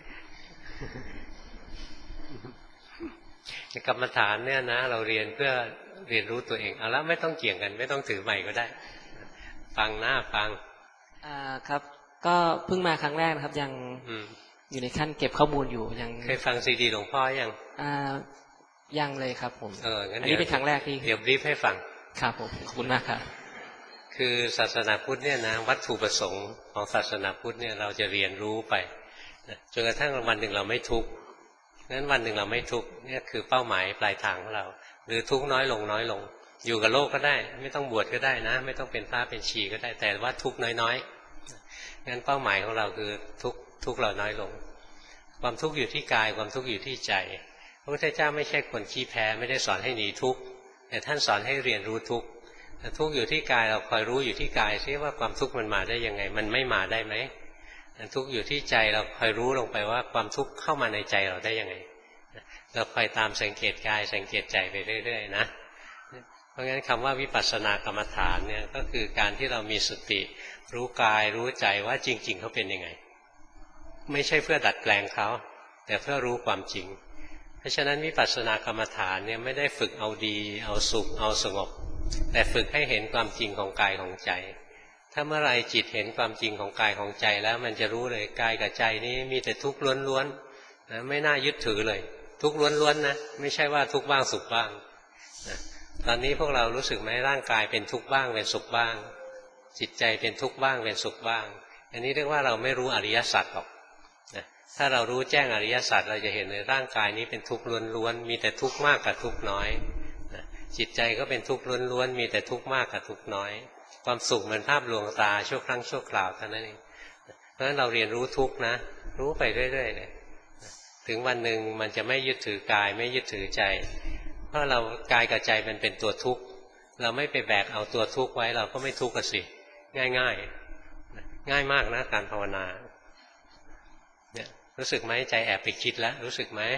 กรรมฐานเนี่ยนะเราเรียนเพื่อเรียนรู้ตัวเองเอาละไม่ต้องเกี่ยงกันไม่ต้องถือใหม่ก็ได้ฟังหน้าฟังอ่าครับก็เพิ่งมาครั้งแรกนะครับยังอยู่ในขั้นเก็บข้อมูลอยู่ยังเคยฟังซีดีหลวงพ่อยังอ่ายังเลยครับผมเอองั้นอันนี้เป็นครั้งแรกที่เดี๋ยวบรีฟให้ฟังครับผมขอบคุณมากครับคือศาสนาพุทธเนี่ยนะวัตถุประสงค์ของศาสนาพุทธเนี่ยเราจะเรียนรู้ไปจนกระทั่งวันหนึ่งเราไม่ทุกข์งั้นวันหนึ่งเราไม่ทุกข์เนี่ยคือเป้าหมายปลายทางของเราหรือทุกข์น้อยลงน้อยลงอยู่กับโลกก็ได้ไม่ต้องบวชก็ได้นะไม่ต้องเป็นพระเป็นชีก็ได้แต่ว่าทุกข์น้อยๆงั้นเป้าหมายของเราคือทุกข์ทุกข์เราน้อยลงความทุกข์อยู่ที่กายความทุกข์อยู่ที่ใจพระพุทธเจ้าไม่ใช่คนขี้แพ้ไม่ได้สอนให้หนีทุกข์แต่ท่านสอนให้เรียนรู้ทุกข์ทุกข์อยู่ที่กายเราคอยรู้อยู่ที่กายซิว่าความทุกข์มันมาได้ยังไงมันไม่มาได้ไหมทุกข์อยู่ที่ใจเราคอยรู้ลงไปว่าความทุกข์เข้ามาในใจเราได้ยังไงเราคอยตามสังเกตกายสังเกตใจไปเรื่อยๆนะเพราะงั้นคำว่าวิปัสสนากรรมฐานเนี่ยก็คือการที่เรามีสติรู้กายรู้ใจว่าจริงๆเขาเป็นยังไงไม่ใช่เพื่อดัดแปลงเขาแต่เพื่อรู้ความจริงเพราะฉะนั้นวิปัสสนากรรมฐานเนี่ยไม่ได้ฝึกเอาดีเอาสุขเอาสงบแต่ฝึกให้เห็นความจริงของกายของใจถ้าเมื่อไรจิตเห็นความจริงของกายของใจแล้วมันจะรู้เลยกายกับใจนี้มีแต่ทุกข์ล้วนๆนะไม่น่ายึดถือเลยทุกข์ล้วนๆนะไม่ใช่ว่าทุกข์บ้างสุขบ้างนะตอนนี้พวกเรารู้สึกไหมร่างกายเป็นทุกข์บ้างเป็นสุขบ้างจิตใจเป็นทุกข์บ้างเป็นสุขบ้างอันนี้เรียกว่าเราไม่รู้อริยสัจหรอกนะถ้าเรารู้แจ้งอริยสัจเราจะเห็นเลยร่างกายนี้เป็นทุกข์ล้วนๆมีแต่ทุกข์มากกับทุกข์น้อยนะจิตใจก็เป็นทุกข์ล้วนๆมีแต่ทุกข์มากกับทุกข์น้อยความสุขเหมือนภาพลวงตาชั่วครั้งชั่วคราวเท่านั้นเองเพราะฉะนั้นเราเรียนรู้ทุกข์นะรู้ไปเรื่อยๆเลยถึงวันหนึ่งมันจะไม่ยึดถือกายไม่ยึดถือใจเพราะเรากายกับใจมันเป็นตัวทุกข์เราไม่ไปแบกเอาตัวทุกข์ไว้เราก็ไม่ทุกข์กันสิง่ายๆง่ายมากนะการภาวนาเนี่ยรู้สึกไหมใจแอบไปคิดแล้วรู้สึกไหม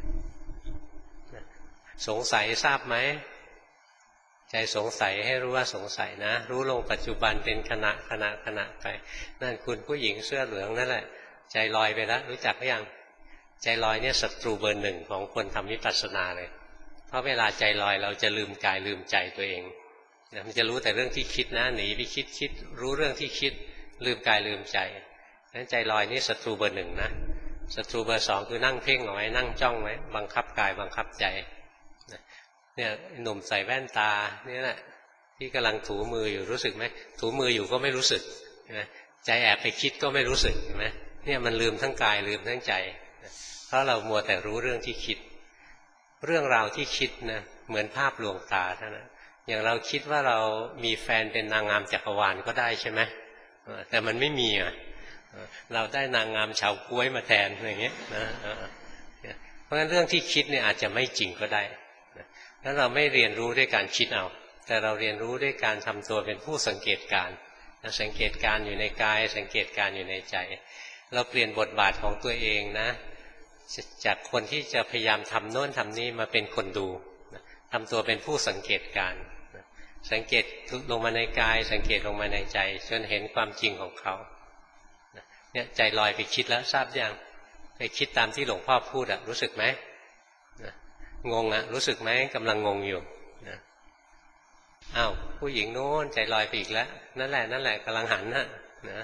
สงสัยทราบไหมใจสงสัยให้รู้ว่าสงสัยนะรู้ลงปัจจุบันเป็นขณะขณะขณะไปนั่นคุณผู้หญิงเสื้อเหลืองนั่นแหละใจลอยไปแล้วรู้จักหรือยังใจลอยเนี่ยศัตรูเบอร์หนึ่งของคนทำวิปัสสนาเลยเพราะเวลาใจลอยเราจะลืมกายลืมใจตัวเองนะมันจะรู้แต่เรื่องที่คิดนะหนีไปคิดคิดรู้เรื่องที่คิดลืมกายลืมใจนั้นใจลอยนี่ศัตรูเบอร์หนึ่งนะศัตรูเบอร์สองคือนั่งเพ่งเอาไว้นั่งจ้องไว้บังคับกายบังคับใจเนี่ยหนุ่มใส่แว่นตาเนี่ยแหละที่กำลังถูมืออยู่รู้สึกไหมถูมืออยู่ก็ไม่รู้สึกใจแอบไปคิดก็ไม่รู้สึกเห็นไหมเนี่ยมันลืมทั้งกายลืมทั้งใจเพราะเรามัวแต่รู้เรื่องที่คิดเรื่องราวที่คิดนะเหมือนภาพลวงตาเท่านั้นอย่างเราคิดว่าเรามีแฟนเป็นนางงามจักรวาลก็ได้ใช่ไหมแต่มันไม่มีอ่ะเราได้นางงามชาวก้วยมาแทนอย่างเงี้ยนะเพราะฉะนั้นเรื่องที่คิดเนี่ยอาจจะไม่จริงก็ได้แล้วเราไม่เรียนรู้ด้วยการคิดเอาแต่เราเรียนรู้ด้วยการทำตัวเป็นผู้สังเกตการณ์สังเกตการณ์อยู่ในกายสังเกตการณ์อยู่ในใจเราเปลี่ยนบทบาทของตัวเองนะจากคนที่จะพยายามทำโน้นทำนี้มาเป็นคนดูทำตัวเป็นผู้สังเกตการณ์สังเกตลงมาในกายสังเกตลงมาในใจจนเห็นความจริงของเขาเนี่ยใจลอยไปคิดแล้วทราบยังไปคิดตามที่หลวงพ่อพูดอะรู้สึกไหมงงอะรู้สึกไหมกำลังงงอยู่นะอ้าวผู้หญิงโน้นใจลอยไปอีกแล้วนั่นแหละนั่นแหละกำลังหันน่ะนะ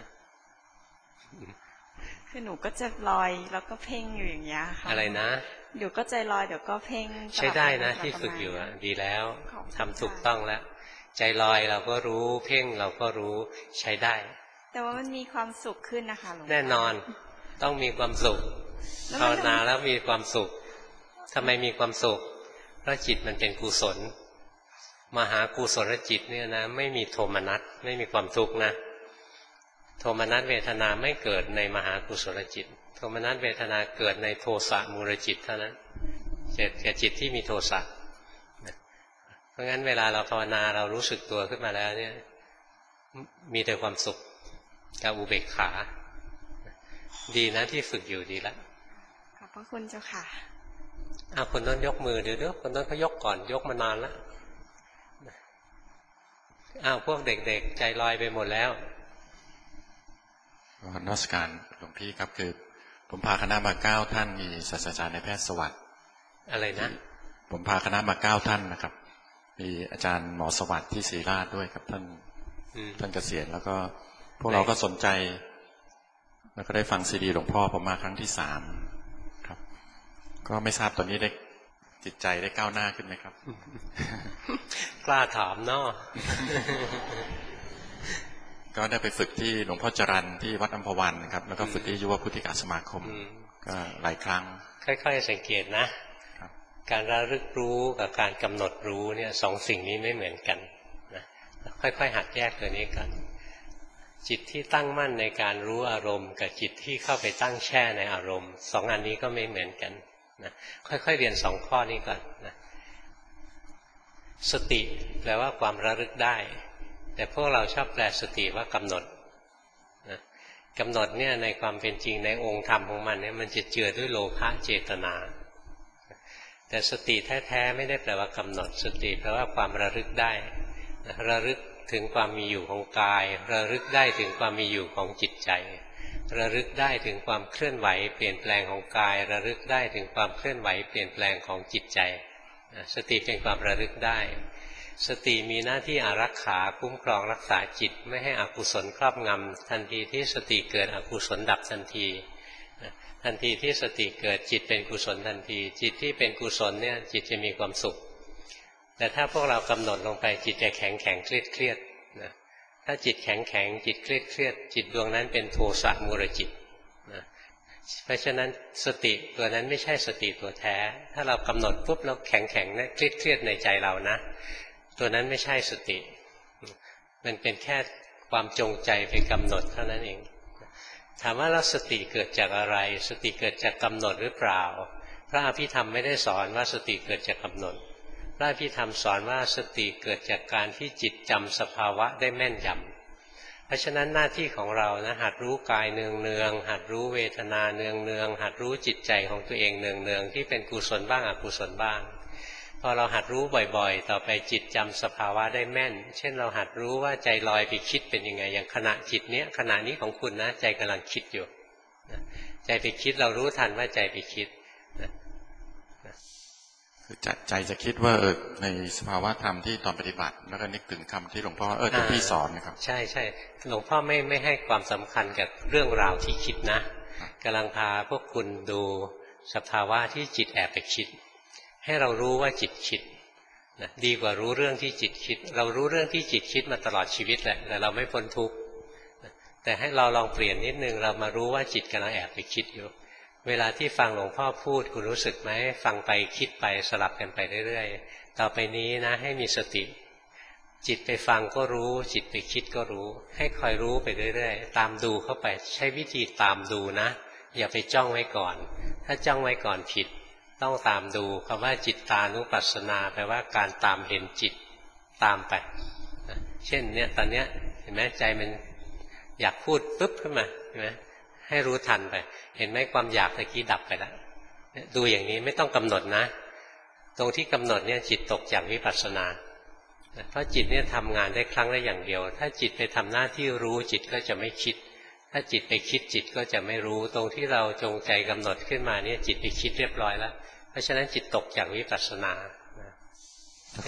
คือหนูก็จะลอยแล้วก็เพ่งอยู่อย่างเงี้ยค่ะอะไรนะเดี๋ยวก็ใจลอยเดี๋ยวก็เพ่งใช้ได้นะที่ฝึกอยู่ดีแล้วทำถูกต้องแล้วใจลอยเราก็รู้เพ่งเราก็รู้ใช้ได้แต่ว่ามันมีความสุขขึ้นนะคะหลวงพ่อแน่นอนต้องมีความสุขภาวนาแล้วมีความสุขทำไมมีความสุขเพราะจิตมันเป็นกุศลมหากุศลจิตเนี่ยนะไม่มีโทมนัสไม่มีความทุกข์นะโทมนัสเวทนาไม่เกิดในมหากุศลจิตโทมนัสเวทนาเกิดในโทสะมูลจิตเท่านั้นเกิดแก่จิตที่มีโทสะเพราะงั้นเวลาเราภาวนาเรารู้สึกตัวขึ้นมาแล้วเนี่ยมีแต่ความสุขกับอุเบกขาดีนะที่ฝึกอยู่ดีแล้วขอบพระคุณเจ้าค่ะอ้าวคนนั้นยกมือเดี๋ยวเดี๋ยวคนนั้นเขายกก่อนยกมานานแล้วอ้าวพวกเด็กๆใจลอยไปหมดแล้วนมัสการหลวงพี่ครับคือผมพาคณะมาเก้าท่านมีศาสตราจารย์ในแพทย์สวัสดิ์อะไรนะผมพาคณะมาเก้าท่านนะครับมีอาจารย์หมอสวัสดิ์ที่ศรีราชด้วยครับท่านท่านเกษียณแล้วก็พวกเราก็สนใจแล้วก็ได้ฟังซีดีหลวงพ่อผมมาครั้งที่สามครับก็ไม่ทราบตอนนี้ได้จิตใจได้ก้าวหน้าขึ้นไหมครับกล้าถามเนาะก็ได้ไปฝึกที่หลวงพ่อจรัญที่วัดอัมพวันครับแล้วก็ฝึกที่ยุวพุทธิกสมาคมก็หลายครั้งค่อยๆสังเกตนะการระลึกรู้กับการกำหนดรู้เนี่ยสองสิ่งนี้ไม่เหมือนกันนะค่อยๆหัดแยกตัวนี้กันจิตที่ตั้งมั่นในการรู้อารมณ์กับจิตที่เข้าไปตั้งแช่ในอารมณ์สองอันนี้ก็ไม่เหมือนกันนะค่อยๆเรียนสองข้อนี้ก่อนนะสติแปลว่าความระลึกได้แต่พวกเราชอบแปลสติว่ากำหนดนะกำหนดเนี่ยในความเป็นจริงในองค์ธรรมของมันเนี่ยมันจะเจือด้วยโลภะเจตนาแต่สติแท้ๆไม่ได้แปลว่ากำหนดสติแปลว่าความระลึกได้ระลึกถึงความมีอยู่ของกายระลึกได้ถึงความมีอยู่ของจิตใจระลึกได้ถึงความเคลื่อนไหวเปลี่ยนแปลงของกายระลึกได้ถึงความเคลื่อนไหวเปลี่ยนแปลงของจิตใจสติเป็นความระลึกได้สติมีหน้าที่อารักขาคุ้มครองรักษาจิตไม่ให้อกุศลครอบงำทันทีที่สติเกิดอกุศลดับทันทีทันทีที่สติเกิดจิตเป็นกุศลทันทีจิตที่เป็นกุศลเนี่ยจิตจะมีความสุขแต่ถ้าพวกเรากำหนดลงไปจิตจะแข็งแข็งเครียดเครียดนะถ้าจิตแข็งแข็งจิตเครียดเครียดจิตดวงนั้นเป็นโทสะมูลจิตนะเพราะฉะนั้นสติตัวนั้นไม่ใช่สติตัวแท้ถ้าเรากำหนดปุ๊บเราแข็งแข็งนะเครียดเครียดในใจเรานะตัวนั้นไม่ใช่สติมันเป็นแค่ความจงใจไปกำหนดเท่านั้นเองถามว่าแล้วสติเกิดจากอะไรสติเกิดจากกำหนดหรือเปล่าพระอภิธรรมไม่ได้สอนว่าสติเกิดจากกำหนดพระอภิธรรมสอนว่าสติเกิดจากการที่จิตจำสภาวะได้แม่นยำเพราะฉะนั้นหน้าที่ของเรานะหัดรู้กายเนืองๆหัดรู้เวทนาเนืองๆหัดรู้จิตใจของตัวเองเนืองๆที่เป็นกุศลบ้างอกุศลบ้างพอเราหัดรู้บ่อยๆต่อไปจิตจำสภาวะได้แม่นเช่นเราหัดรู้ว่าใจลอยไปคิดเป็นยังไงอย่างขณะจิตเนี้ยขณะนี้ของคุณนะใจกำลังคิดอยู่ใจไปคิดเรารู้ทันว่าใจไปคิดคือใจจะคิดว่าเออในสภาวะธรรมที่ตอนปฏิบัติแล้วก็นึกถึงคำที่หลวงพ่อเออที่พี่สอนนะครับใช่ใช่หลวงพ่อไม่ไม่ให้ความสำคัญกับเรื่องราวที่คิดนะกำลังพาพวกคุณดูสภาวะที่จิตแอบไปคิดให้เรารู้ว่าจิตคิดนะดีกว่ารู้เรื่องที่จิตคิดเรารู้เรื่องที่จิตคิดมาตลอดชีวิตแหละแต่เราไม่พ้นทุกข์แต่ให้เราลองเปลี่ยนนิดนึงเรามารู้ว่าจิตกำลังแอบไปคิดอยู่เวลาที่ฟังหลวงพ่อพูดคุณรู้สึกไหมฟังไปคิดไปสลับกันไปเรื่อยๆต่อไปนี้นะให้มีสติจิตไปฟังก็รู้จิตไปคิดก็รู้ให้คอยรู้ไปเรื่อยๆตามดูเข้าไปใช้วิธีตามดูนะอย่าไปจ้องไว้ก่อนถ้าจ้องไว้ก่อนผิดต้องตามดูคำว่าจิตตานุปัสสนาแปลว่าการตามเห็นจิตตามไปเช่นเนี่ยตอนเนี้ยเห็นไหมใจมันอยากพูดปุ๊บขึ้นมาเห็นไหมให้รู้ทันไปเห็นไหมความอยากตะกี้ดับไปแล้วดูอย่างนี้ไม่ต้องกำหนดนะตรงที่กำหนดเนี่ยจิตตกจากวิปัสสนาเพราะจิตเนี่ยทำงานได้ครั้งละอย่างเดียวถ้าจิตไปทำหน้าที่รู้จิตก็จะไม่คิดถ้าจิตไปคิดจิตก็จะไม่รู้ตรงที่เราจงใจกำหนดขึ้นมาเนี่ยจิตไปคิดเรียบร้อยแล้วเพราะฉะนั้นจิตตกจากวิปัสสนาขอ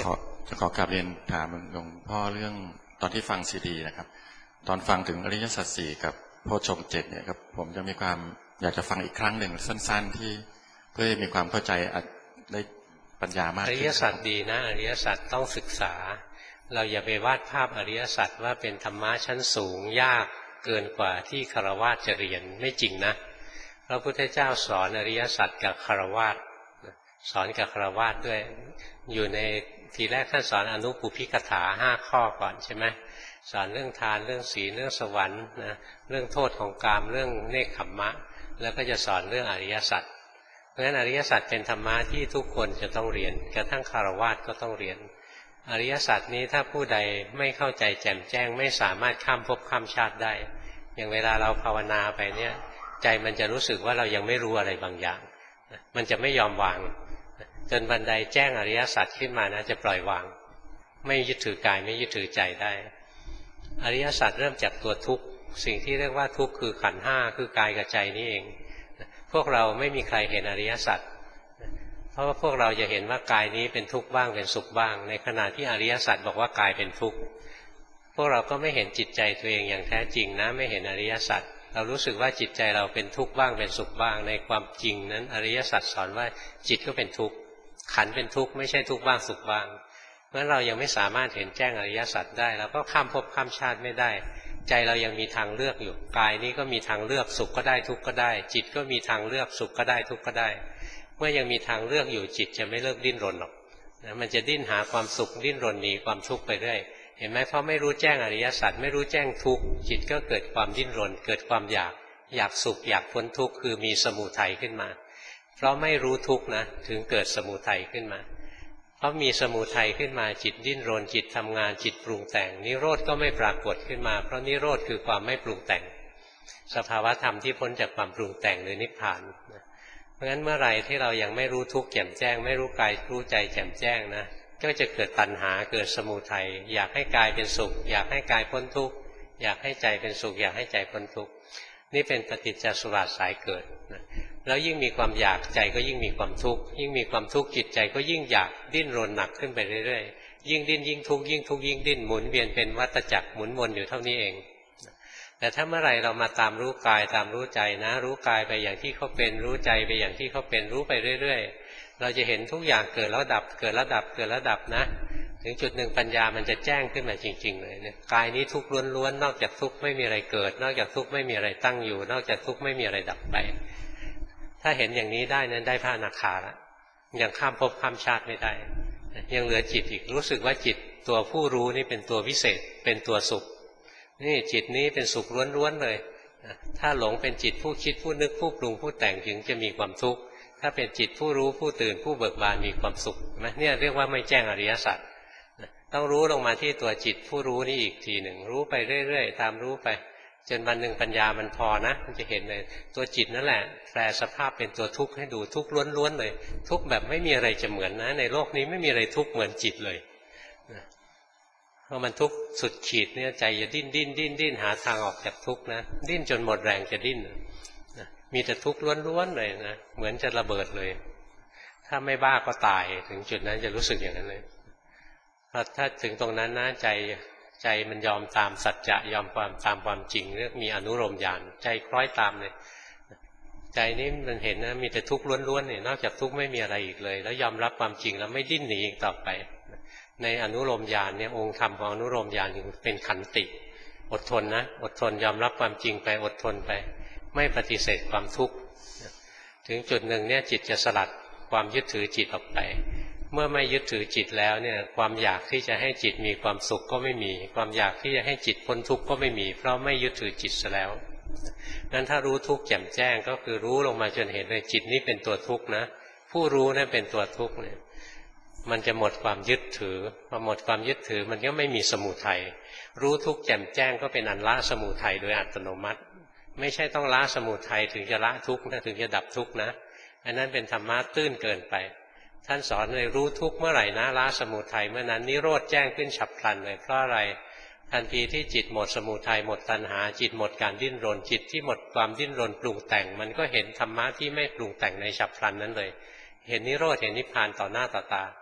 จะขอกราบเรียนถามหลวงพ่อเรื่องตอนที่ฟังซีดีนะครับตอนฟังถึงอริยสัจสี่กับโพชฌงค์เจ็ดเนี่ยครับผมจะมีความอยากจะฟังอีกครั้งหนึ่งสั้นๆที่เพื่อมีความเข้าใจได้ปัญญามากขึ้นอริยสัจดีนะอริยสัจต้องศึกษาเราอย่าไปวาดภาพอริยสัจว่าเป็นธรรมะชั้นสูงยากเกินกว่าที่ฆราวาสจะเรียนไม่จริงนะพระพุทธเจ้าสอนอริยสัจกับฆราวาสสอนกับฆราวาสด้วยอยู่ในทีแรกท่านสอนอนุปุพิกถาห้าข้อก่อนใช่ไหมสอนเรื่องทานเรื่องศีลเรื่องสวรรค์นะเรื่องโทษของกามเรื่องเนกขัมมะแล้วก็จะสอนเรื่องอริยสัจเพราะฉะนั้นอริยสัจเป็นธรรมะที่ทุกคนจะต้องเรียนกระทั่งฆราวาสก็ต้องเรียนอริยสัจนี้ถ้าผู้ใดไม่เข้าใจแจ่มแจ้งไม่สามารถข้ามภพข้ามชาติได้อย่างเวลาเราภาวนาไปเนี่ยใจมันจะรู้สึกว่าเรายังไม่รู้อะไรบางอย่างมันจะไม่ยอมวางจนบันไดแจ้งอริยสัจขึ้นมานะจะปล่อยวางไม่ยึดถือกายไม่ยึดถือใจได้อริยสัจเริ่มจากตัวทุกข์สิ่งที่เรียกว่าทุกข์คือขันธ์ห้าคือกายกับใจนี่เองพวกเราไม่มีใครเห็นอริยสัจเพราะว่าพวกเราจะเห็นว่ากายนี้เป็นทุกข์บ้างเป็นสุขบ้างในขณะที่อริยสัจบอกว่ากายเป็นทุกข์พวกเราก็ไม่เห็นจิตใจตัวเองอย่างแท้จริงนะไม่เห็นอริยสัจเรารู้สึกว่าจิตใจเราเป็นทุกข์บ้างเป็นสุขบ้างในความจริงนั้นอริยสัจสอนว่าจิตก็เป็นทุกข์ขันธ์เป็นทุกข์ไม่ใช่ทุกข์บ้างสุขบ้างเพราะฉะนั้นเรายังไม่สามารถเห็นแจ้งอริยสัจได้เราก็ข้ามภพข้ามชาติไม่ได้ใจเรายังมีทางเลือกอยู่กายนี้ก็มีทางเลือกสุขก็ได้ทุกข์ก็ได้จิตก็มีทางเลือกสุขก็ได้ทุกข์ก็ได้เมื่อยังมีทางเลือกอยู่จิตจะไม่เลิกดิ้นรนหรอกนะมันจะดิ้นหาความสุขดิ้นรนหนีความทุกข์ไปเรื่อยเห็นไหมเพราะไม่รู้แจ้งอริยสัจไม่รู้แจ้งทุกข์จิตก็เกิดความดิ้นรนเกิดความอยากอยากสุขอยากพ้นทุกข์คือมีสมุทัยขึ้นมาเพราะไม่รู้ทุกข์นะถึงเกิดสมุทัยขึ้นมาเพราะมีสมุทัยขึ้นมาจิตดิ้นรนจิตทำงานจิตปรุงแต่งนิโรธก็ไม่ปรากฏขึ้นมาเพราะนิโรธคือความไม่ปรุงแต่งสภาวะธรรมที่พ้นจากความปรุงแต่งหรือนิพพานเพราะฉะนั้นเมื่อไหร่ที่เรายังไม่รู้ทุกข์แจ่มแจ้งไม่รู้กายรู้ใจแจ่มแจ้งนะก็จะเกิดตัณหาเกิดสมุทัยอยากให้กายเป็นสุขอยากให้กายพ้นทุกข์อยากให้ใจเป็นสุขอยากให้ใจพ้นทุกข์นี่เป็นปฏิจจสมุปบาทสายเกิดนะแล้วยิ่งมีความอยากใจก็ยิ่งมีความทุกข์ยิ่งมีความทุกข์จิตใจก็ยิ่งอยากดิ้นรนหนักขึ้นไปเรื่อยๆยิ่งดิ้นยิ่งทุกข์ยิ่งทุกข์ยิ่งดิ้นหมุนเวียนเป็นวัฏจักรหมุนวนอยู่เท่านี้เองแต่ถ้าเมื่อไหร่เรามาตามรู้กายตามรู้ใจนะรู้กายไปอย่างที่เขาเป็นรู้ใจไปอย่างที่เขาเป็นรู้ไปเรื่อยๆเราจะเห็นทุกอย่างเกิดแล้วดับเกิดแล้วดับเกิดแล้วดับนะถึงจุดหนึ่งปัญญามันจะแจ้งขึ้นมาจริงๆเลยเนี่ยกายนี้ทุกข์ล้วนๆนอกจากทุกข์ไม่มีอะไรเกิดนอกจากทุกข์ไม่มีอะไรตั้งอยู่นอกจากทุกข์ไม่มีอะไรดับไปถ้าเห็นอย่างนี้ได้นั้นได้พระอนาคาแล้วยังข้ามภพข้ามชาติไม่ได้ยังเหลือจิตอีกรู้สึกว่าจิตตัวผู้รู้นี่เป็นตัววิเศษเป็นตัวสุขนี่จิตนี้เป็นสุขล้วนๆเลยถ้าหลงเป็นจิตผู้คิดผู้นึกผู้ปรุงผู้แต่งถึงจะมีความทุกข์ถ้าเป็นจิตผู้รู้ผู้ตื่นผู้เบิกบานมีความสุขนะเนี่ยเรียกว่าไม่แจ้งอริยสัจต้องรู้ลงมาที่ตัวจิตผู้รู้นี่อีกทีหนึ่งรู้ไปเรื่อยๆตามรู้ไปจนวันหนึ่งปัญญามันพอนะมันจะเห็นเลยตัวจิตนั่นแหละแปลสภาพเป็นตัวทุกข์ให้ดูทุกข์ล้วนๆเลยทุกข์แบบไม่มีอะไรจะเหมือนนะในโลกนี้ไม่มีอะไรทุกข์เหมือนจิตเลยเพราะมันทุกข์สุดขีดเนี่ยใจจะดิ้นดิ้นดิ้นดิ้นหาทางออกจากทุกข์นะดิ้นจนหมดแรงจะดิ้นมีแต่ทุกข์ล้วนๆเลยนะเหมือนจะระเบิดเลยถ้าไม่บ้าก็ตายถึงจุดนั้นจะรู้สึกอย่างนั้นเลยพอถ้าถึงตรงนั้นนะใจใจมันยอมตามสัจจะยอมความตามความจริงเรียกมีอนุโลมญาณใจคล้อยตามเลยใจนี้มันเห็นนะมีแต่ทุกข์ล้วนๆเนี่ยนอกจากทุกข์ไม่มีอะไรอีกเลยแล้วยอมรับความจริงแล้วไม่ดิ้นหนีอีกต่อไปในอนุโลมญาณเนี่ยองค์ธรรมของอนุโลมญาณเป็นขันติอดทนนะอดทนยอมรับความจริงไปอดทนไปไม่ปฏิเสธความทุกข์ถึงจุดหนึ่งเนี่ยจิตจะสลัดความยึดถือจิตออกไปเมื่อไม่ยึดถือจิตแล้วเนี่ยความอยากที่จะให้จิตมีความสุขก็ไม่มีความอยากที่จะให้จิตพ้นทุกข์ก็ไม่มีเพราะไม่ยึดถือจิตซะแล้วนั้นถ้ารู้ทุกข์แจ่มแจ้งก็คือรู้ลงมาจนเห็นเลยจิตนี้เป็นตัวทุกข์นะผู้รู้นั่นเป็นตัวทุกข์เนี่ยมันจะหมดความยึดถือพอหมดความยึดถือมันก็ไม่มีสมุทัยรู้ทุกข์แจ่มแจ้งก็เป็นอันละสมุทัยโดยอัตโนมัติไม่ใช่ต้องละสมุทัยถึงจะละทุกข์นะถึงจะดับทุกข์นะอันนั้นเป็นธรรมะตื้นเกินไปท่านสอนเลยรู้ทุกข์เมื่อไหร่นะละสมุทัยเมื่อนั้นนิโรธแจ้งขึ้นฉับพลันเลยเพราะอะไรทันทีที่จิตหมดสมุทัยหมดตัณหาจิตหมดการดิ้นรนจิตที่หมดความดิ้นรนปรุงแต่งมันก็เห็นธรรมะที่ไม่ปรุงแต่งในฉับพลันนั้นเลยเห็นนิโรธเห็นนิพพานต่อหน้าต่อตา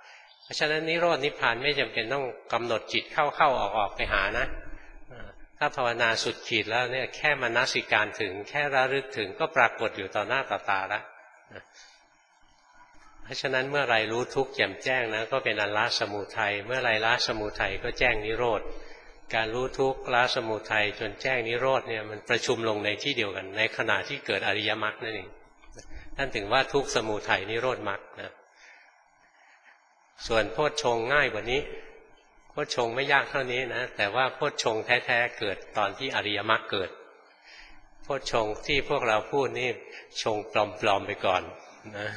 เพราะฉะนั้นนิโรธนิพพานไม่จำเป็นต้องกำหนดจิตเข้าเข้าออกออกไปหานะถ้าภาวนาสุดขีดแล้วเนี่ยแค่มนสิการถึงแค่ระลึกถึงก็ปรากฏอยู่ต่อหน้าต่อตาแล้วเพราะฉะนั้นเมื่อไรรู้ทุกข์แจ่มแจ้งนะก็เป็นอันละสมุทัยเมื่อไรละสมุทัยก็แจ้งนิโรธการรู้ทุกข์ละสมุทัยจนแจ้งนิโรธเนี่ยมันประชุมลงในที่เดียวกันในขณะที่เกิดอริยมรรคนั่นเองท่านถึงว่าทุกข์สมุทัยนิโรธมรรคนะส่วนโพชฌงค์ง่ายกว่านี้โพชฌงค์ไม่ยากเท่านี้นะแต่ว่าโพชฌงค์แท้ๆเกิดตอนที่อริยมรรคเกิดโพชฌงค์ที่พวกเราพูดนี่ชงปลอมๆไปก่อนนะ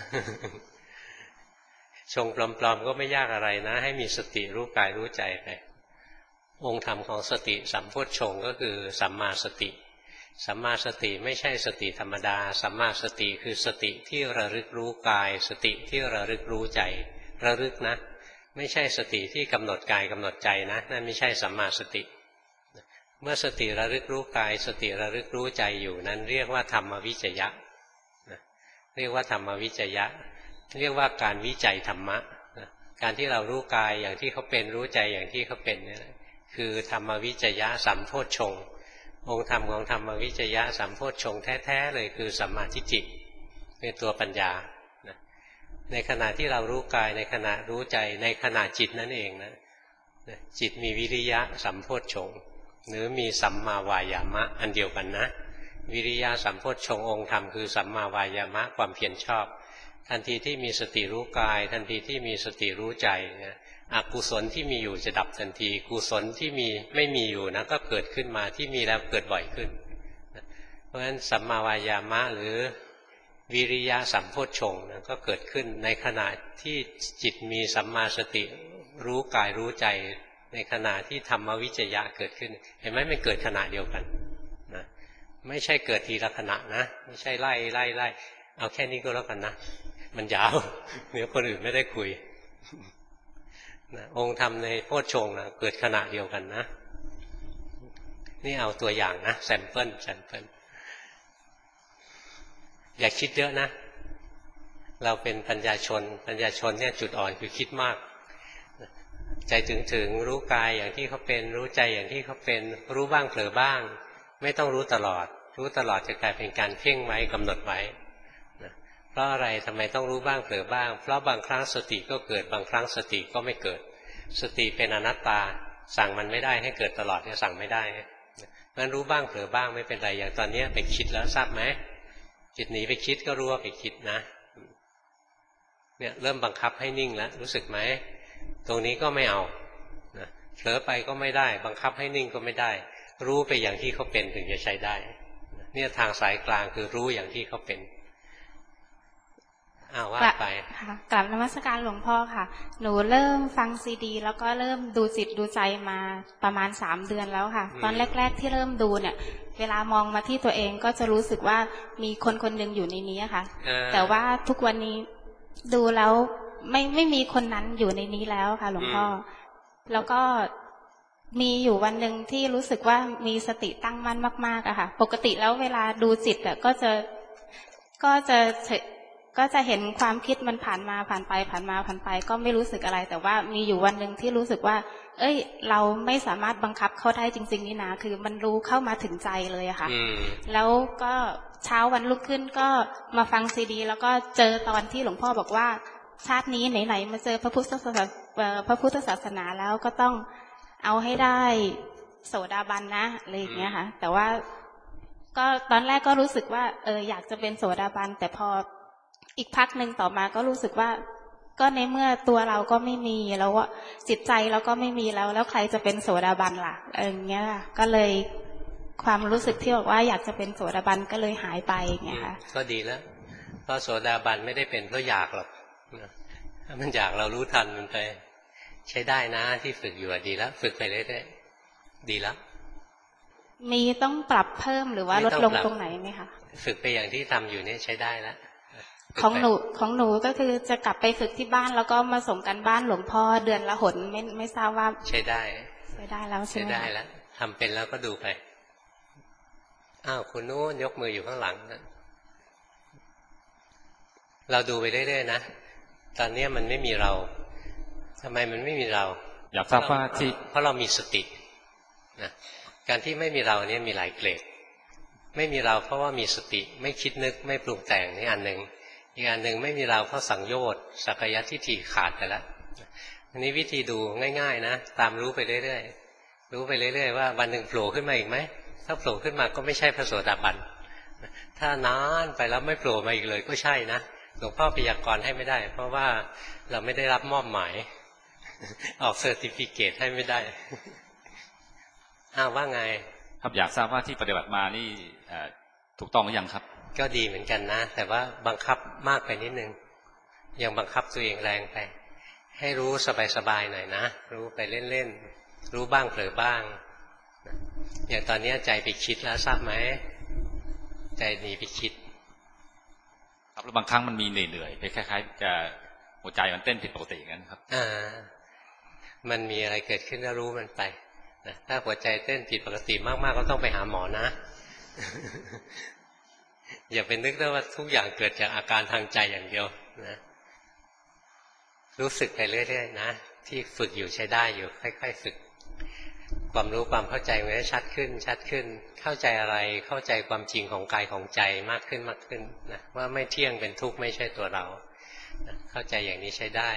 ชงปลอมๆก็ไม่ยากอะไรนะให้มีสติรู้กายรู้ใจไปองค์ธรรมของสติสัมโพชฌงค์ก็คือสัมมาสติสัมมาสติไม่ใช่สติธรรมดาสัมมาสติคือสติที่ระลึกรู้กายสติที่ระลึกรู้ใจระลึกนะไม่ใช่สติที่กำหนดกายกำหนดใจนะนั่นไม่ใช่สัมมาสติเมื่อสติระลึกรู้กายสติระลึกรู้ใจอยู่นั้นเรียกว่าธรรมวิจยะเรียกว่าธรรมวิจยะเรียกว่าการวิจัยธรรมะการที่เรารู้กายอย่างที่เขาเป็นรู้ใจอย่างที่เขาเป็นนี่คือธรรมวิจยะสัมโพชฌงค์องค์ธรรมของธรรมวิจยะสัมโพชฌงค์แท้ๆเลยคือสัมมาทิฏฐิเป็นตัวปัญญาในขณะที่เรารู้กายในขณะรู้ใจในขณะจิตนั่นเองนะจิตมีวิริยะสัมโพชฌงค์หรือมีสัมมาวายามะอันเดียวกันนะวิริยะสัมโพชฌงค์องค์ธรรมคือสัมมาวายามะความเพียรชอบทันทีที่มีสติรู้กายทันทีที่มีสติรู้ใจนะอกุศลที่มีอยู่จะดับทันทีกุศลที่มีไม่มีอยู่นะก็เกิดขึ้นมาที่มีแล้วเกิดบ่อยขึ้นเพราะฉะนั้นสัมมาวายามะหรือวิริยะสัมโพชฌงค์นะก็เกิดขึ้นในขณะที่จิตมีสัมมาสติรู้กายรู้ใจในขณะที่ธรรมวิจยะเกิดขึ้นเห็นไหมมันเกิดขณะเดียวกันนะไม่ใช่เกิดทีละขณะนะไม่ใช่ไล่ไล่ไล่เอาแค่นี้ก็แล้วกันนะมันยาวเดี๋ยวคนอื่นไม่ได้คุยนะองค์ธรรมในโพชฌงค์นะเกิดขณะเดียวกันนะนี่เอาตัวอย่างนะแซมเปิลแซมเปิลอย่าคิดเยอะนะเราเป็นปัญญาชนปัญญาชนเนี่ยจุดอ่อนคือคิดมากใจถึงถึงรู้กายอย่างที่เขาเป็นรู้ใจอย่างที่เขาเป็นรู้บ้างเผลอบ้างไม่ต้องรู้ตลอดรู้ตลอดจะกลายเป็นการเพ่งไว้กำหนดไว้เพราะอะไรทำไมต้องรู้บ้างเผลอบ้างเพราะบางครั้งสติก็เกิดบางครั้งสติก็ไม่เกิดสติเป็นอนัตตาสั่งมันไม่ได้ให้เกิดตลอดเนี่ยสั่งไม่ได้งั้นรู้บ้างเผลอบ้างไม่เป็นไรอย่างตอนนี้ไปคิดแล้วทราบไหมจิตหนีไปคิดก็รู้ว่าไปคิดนะเนี่ยเริ่มบังคับให้นิ่งแล้วรู้สึกไหมตรงนี้ก็ไม่เอาเผลอไปก็ไม่ได้บังคับให้นิ่งก็ไม่ได้รู้ไปอย่างที่เขาเป็นถึงจะใช้ได้เนี่ยทางสายกลางคือรู้อย่างที่เขาเป็นอ้าวว่าไปค่ะกลับนมัสการหลวงพ่อค่ะหนูเริ่มฟังซีดีแล้วก็เริ่มดูจิตดูใจมาประมาณสามเดือนแล้วค่ะตอนแรกๆที่เริ่มดูเนี่ยเวลามองมาที่ตัวเองก็จะรู้สึกว่ามีคนคนหนึ่งอยู่ในนี้ค่ะแต่ว่าทุกวันนี้ดูแล้วไม่ไม่มีคนนั้นอยู่ในนี้แล้วค่ะหลวงพ่อแล้วก็มีอยู่วันหนึ่งที่รู้สึกว่ามีสติตั้งมั่นมากๆอะค่ะปกติแล้วเวลาดูจิตอะก็จะก็จะก็จะเห็นความคิดมันผ่านมาผ่านไปผ่านมาผ่านไปก็ไม่รู้สึกอะไรแต่ว่ามีอยู่วันหนึ่งที่รู้สึกว่าเอ้ยเราไม่สามารถบังคับเขาได้จริงๆนี่นะคือมันรู้เข้ามาถึงใจเลยอะค่ะแล้วก็เช้าวันรุ่งขึ้นก็มาฟังซีดีแล้วก็เจอตอนที่หลวงพ่อบอกว่าชาตินี้ไหนๆมาเจอพระพุทธศาสนาพระพุทธศาสนาแล้วก็ต้องเอาให้ได้โสดาบันนะอะไรอย่างเงี้ยค่ะแต่ว่าก็ตอนแรกก็รู้สึกว่าเอออยากจะเป็นโสดาบันแต่พออีกพักหนึ่งต่อมาก็รู้สึกว่าก็ในเมื่อตัวเราก็ไม่มีแล้วว่าจิตใจเราก็ไม่มีแล้วแล้วใครจะเป็นโสดาบันล่ะอะไรอย่างเงี้ยก็เลยความรู้สึกที่บอกว่าอยากจะเป็นโสดาบันก็เลยหายไปอย่างเงี้ยค่ะก็ดีแล้วเพราะโสดาบันไม่ได้เป็นเพราะอยากหรอกถ้ามันอยากเรารู้ทันมันไปใช้ได้นะที่ฝึกอยู่ดีแล้วฝึกไปเรื่อยๆดีแล้วมีต้องปรับเพิ่มหรือว่าลดลงตรงไหนไหมคะฝึกไปอย่างที่ทำอยู่นี่ใช้ได้แล้วของหนูของหนูก็คือจะกลับไปฝึกที่บ้านแล้วก็มาส่งกันบ้านหลวงพ่อเดือนละหนไม่ไม่ทราบว่าใช้ได้ใช้ได้แล้วใช่ไหมใช้ได้แล้วทำเป็นแล้วก็ดูไปอ้าวคุณนู้นยกมืออยู่ข้างหลังนะเราดูไปเรื่อยๆนะตอนนี้มันไม่มีเราทำไมมันไม่มีเราอยากทราบว่าที่เพราะเรามีสตินะการที่ไม่มีเราเนี่ยมีหลายเกรดไม่มีเราเพราะว่ามีสติไม่คิดนึกไม่ปรุงแต่งนี่อันหนึ่งอีกอันหนึ่งไม่มีเราเพราะสังโยชน์สักยทิฏฐิขาดไปแล้วอันนี้วิธีดูง่ายๆนะตามรู้ไปเรื่อยๆรู้ไปเรื่อยๆว่าวันหนึ่งโผล่ขึ้นมาอีกไหมถ้าโผล่ขึ้นมาก็ไม่ใช่พระโสดาบันถ้านานไปแล้วไม่โผล่มาอีกเลยก็ใช่นะหลวงพ่อพยากรณ์ให้ไม่ได้เพราะว่าเราไม่ได้รับมอบหมายออกเซอร์ติฟิเคตให้ไม่ได้อ้าวว่าไงครับอยากทราบว่าที่ปฏิบัติมานี่ถูกต้องหรือยังครับก็ดีเหมือนกันนะแต่ว่าบังคับมากไปนิดนึงยังบังคับตัวเองแรงไปให้รู้สบายๆหน่อยนะรู้ไปเล่นๆรู้บ้างเผลอบ้างอย่างตอนนี้ใจไปคิดแล้วทราบไหมใจหนีไปคิดครับแล้วบางครั้งมันมีเหนื่อยๆไปคล้ายๆจะหัวใจมันเต้นผิดปกติกันครับอ่ามันมีอะไรเกิดขึ้นแล้วรู้มันไปนะถ้าหัวใจเต้นผิดปกติมากๆก็ต้องไปหาหมอนะ อย่าไปนึกว่าทุกอย่างเกิดจากอาการทางใจอย่างเดียวนะรู้สึกไปเรื่อยๆนะที่ฝึกอยู่ใช้ได้อยู่ค่อยๆฝึกความรู้ความเข้าใจมันจะชัดขึ้นชัดขึ้นเข้าใจอะไรเข้าใจความจริงของกายของใจมากขึ้นมากขึ้นนะว่าไม่เที่ยงเป็นทุกข์ไม่ใช่ตัวเรานะเข้าใจอย่างนี้ใช้ได้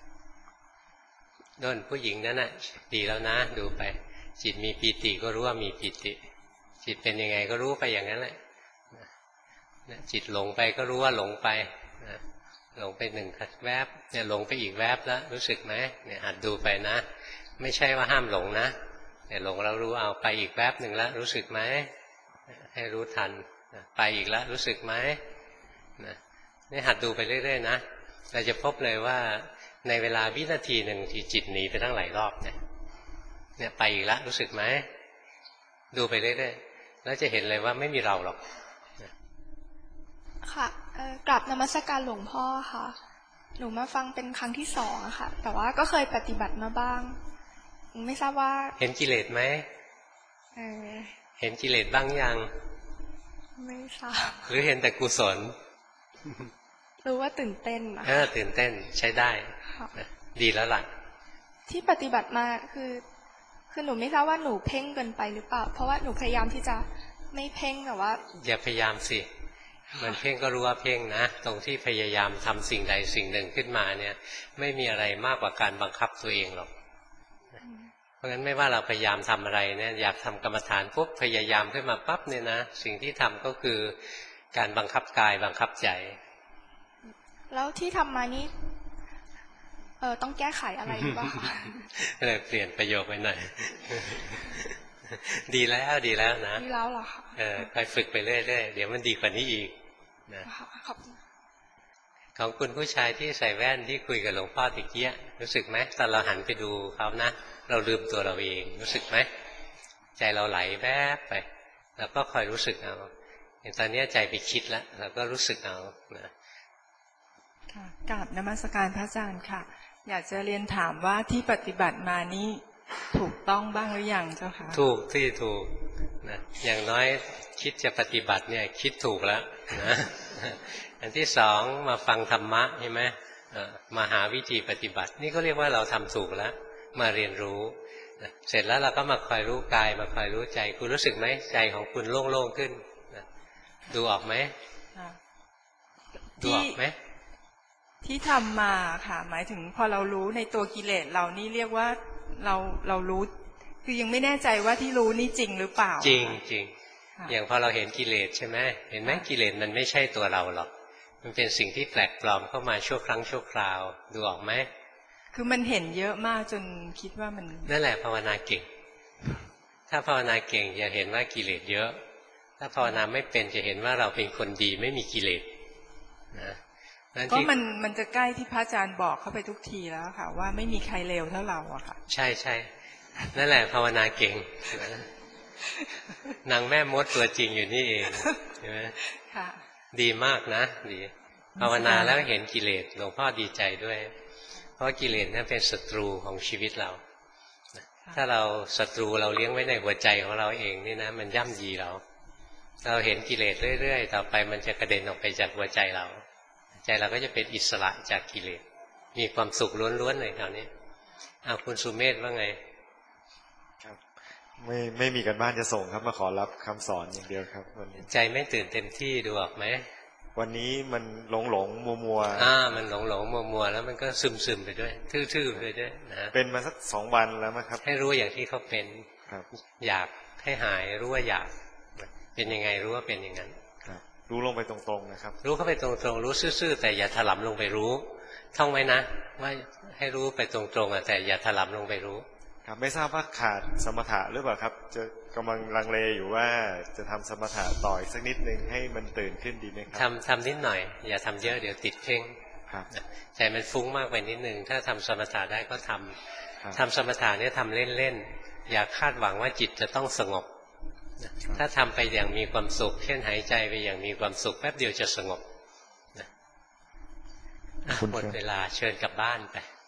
โน่นผู้หญิงนั้นน่ะดีแล้วนะดูไปจิตมีปีติก็รู้ว่ามีปีติจิตเป็นยังไงก็รู้ไปอย่างนั้นแหละจิตหลงไปก็รู้ว่าหลงไปหลงไปหนึ่งแวบเนี่ยหลงไปอีกแวบแล้วรู้สึกไหมเนี่ยหัดดูไปนะไม่ใช่ว่าห้ามหลงนะแต่หลงเรารู้เอาไปอีกแวบหนึ่งแล้วรู้สึกไหมให้รู้ทันไปอีกแล้วรู้สึกไหมนี่หัดดูไปเรื่อยๆนะเราจะพบเลยว่าในเวลาวินาทีหนึ่งที่จิตหนีไปตั้งหลายรอบเนี่ยเนี่ยไปอีกแล้วรู้สึกไหมดูไปเรื่อยๆแล้วจะเห็นเลยว่าไม่มีเราหรอกค่ะกราบนมัสการหลวงพ่อค่ะหนูมาฟังเป็นครั้งที่สองอะค่ะแต่ว่าก็เคยปฏิบัติมาบ้างไม่ทราบว่าเห็นกิเลสไหมเออเห็นกิเลสบ้างยังไม่ทราบหรือเห็นแต่กุศลรู้ว่าตื่นเต้นนะเออตื่นเต้นใช้ได้ดีแล้วล่ะที่ปฏิบัติมาคือคือหนูไม่ทราบว่าหนูเพ่งเกินไปหรือเปล่าเพราะว่าหนูพยายามที่จะไม่เพ่งแต่ว่าอย่าพยายามสิมันเพ่งก็รู้ว่าเพ่งนะตรงที่พยายามทำสิ่งใดสิ่งหนึ่งขึ้นมาเนี่ยไม่มีอะไรมากกว่าการบังคับตัวเองหรอกเพราะฉะนั้นไม่ว่าเราพยายามทำอะไรเนี่ยอยากทำกรรมฐานปุ๊บพยายามขึ้นมาปั๊บเนี่ยนะสิ่งที่ทำก็คือการบังคับกายบังคับใจแล้วที่ทำมานี้เออต้องแก้ไขอะไรหรือเปล่าคะเลยเปลี่ยนประโยคไปหน่อยดีแล้วดีแล้วนะดีแล้วเหรอคะเออคอยฝึกไปเรื่อยๆเดี๋ยวมันดีกว่านี้อีกนะของคุณผู้ชายที่ใส่แว่นที่คุยกับหลวงพ่อตะเกียรู้สึกไหมตอนเราหันไปดูเขานะเราลืมตัวเราเองรู้สึกไหมใจเราไหลแวบไปแล้วก็คอยรู้สึกเอาตอนนี้ใจไปคิดแล้วเราก็รู้สึกเอานะค่ะกราบนมัสการพระอาจารย์ค่ะอยากจะเรียนถามว่าที่ปฏิบัติมานี้ถูกต้องบ้างหรือยังเจ้าค่ะถูกที่ถูกนะอย่างน้อยคิดจะปฏิบัติเนี่ยคิดถูกแล้วนะอันที่สองมาฟังธรรมะใช่ไหมมาหาวิธีปฏิบัตินี่ก็เรียกว่าเราทำถูกแล้วมาเรียนรู้นะเสร็จแล้วเราก็มาคอยรู้กายมาคอยรู้ใจคุณรู้สึกไหมใจของคุณโล่งๆขึ้นนะดูออกไหมดูออกไหมที่ทำมาค่ะหมายถึงพอเรารู้ในตัวกิเลสเรานี่เรียกว่าเราเรารู้คือยังไม่แน่ใจว่าที่รู้นี่จริงหรือเปล่าจริงจริงอย่างพอเราเห็นกิเลสใช่ไหมเห็นไหมกิเลสมันไม่ใช่ตัวเราหรอกมันเป็นสิ่งที่แปลกปลอมเข้ามาชั่วครั้งชั่วคราวดูออกไหมคือมันเห็นเยอะมากจนคิดว่ามันนั่นแหละภาวนาเก่งถ้าภาวนาเก่งจะเห็นว่ากิเลสเยอะถ้าภาวนาไม่เป็นจะเห็นว่าเราเป็นคนดีไม่มีกิเลสนะก็มันมันจะใกล้ที่พระอาจารย์บอกเข้าไปทุกทีแล้วค่ะว่าไม่มีใครเลวเท่าเราอะค่ะใช่ใช่นั่นแหละภาวนาเก่งนางแม่มดตัวจริงอยู่นี่เองใช่ไหมค่ะดีมากนะดีภาวนาแล้วเห็นกิเลสหลวงพ่อดีใจด้วยเพราะกิเลสนั้นเป็นศัตรูของชีวิตเราถ้าเราศัตรูเราเลี้ยงไว้ในหัวใจของเราเองนี่นะมันย่ำยีเราเราเห็นกิเลสเรื่อยๆต่อไปมันจะกระเด็นออกไปจากหัวใจเราใจเราก็จะเป็นอิสระจากกิเลสมีความสุขล้วนๆเลยคราวนี้อ่าคุณสุเมธว่าไงครับไม่ไม่มีกันบ้านจะส่งครับมาขอรับคำสอนอย่างเดียวครับวันนี้ใจไม่ตื่นเต็มที่ดูออกไหมวันนี้มันหลงหลงมัวมัวอ่ามันหลงหลงมัวมัวแล้วมันก็ซึมซึมไปด้วยทื่อๆไปด้วยนะเป็นมาสักสองวันแล้วมั้งครับให้รู้อย่างที่เขาเป็นครับอยากให้หายรู้ว่าอยากเป็นยังไงรู้ว่าเป็นอย่างนั้นครับรู้ลงไปตรงๆนะครับรู้เข้าไปตรงๆรู้ซื่อๆแต่อย่าถลำลงไปรู้ท่องไว้นะว่าให้รู้ไปตรงๆแต่อย่าถลำลงไปรู้ครับไม่ทราบว่าขาดสมถะหรือเปล่าครับจะกำลังลังเลอยู่ว่าจะทำสมถะต่ออีกสักนิดนึงให้มันตื่นขึ้นดีไหมครับทำทำนิดหน่อยอย่าทำเยอะเดี๋ยวติดเพ่งใจมันฟุ้งมากไปนิดนึงถ้าทำสมถะได้ก็ทำทำสมถะเนี่ยทำเล่นๆอย่าคาดหวังว่าจิตจะต้องสงบถ้าทำไปอย่างมีความสุขเช่นหายใจไปอย่างมีความสุขแป๊บเดียวจะสงบหมดเวลาเชิญกลับบ้านไป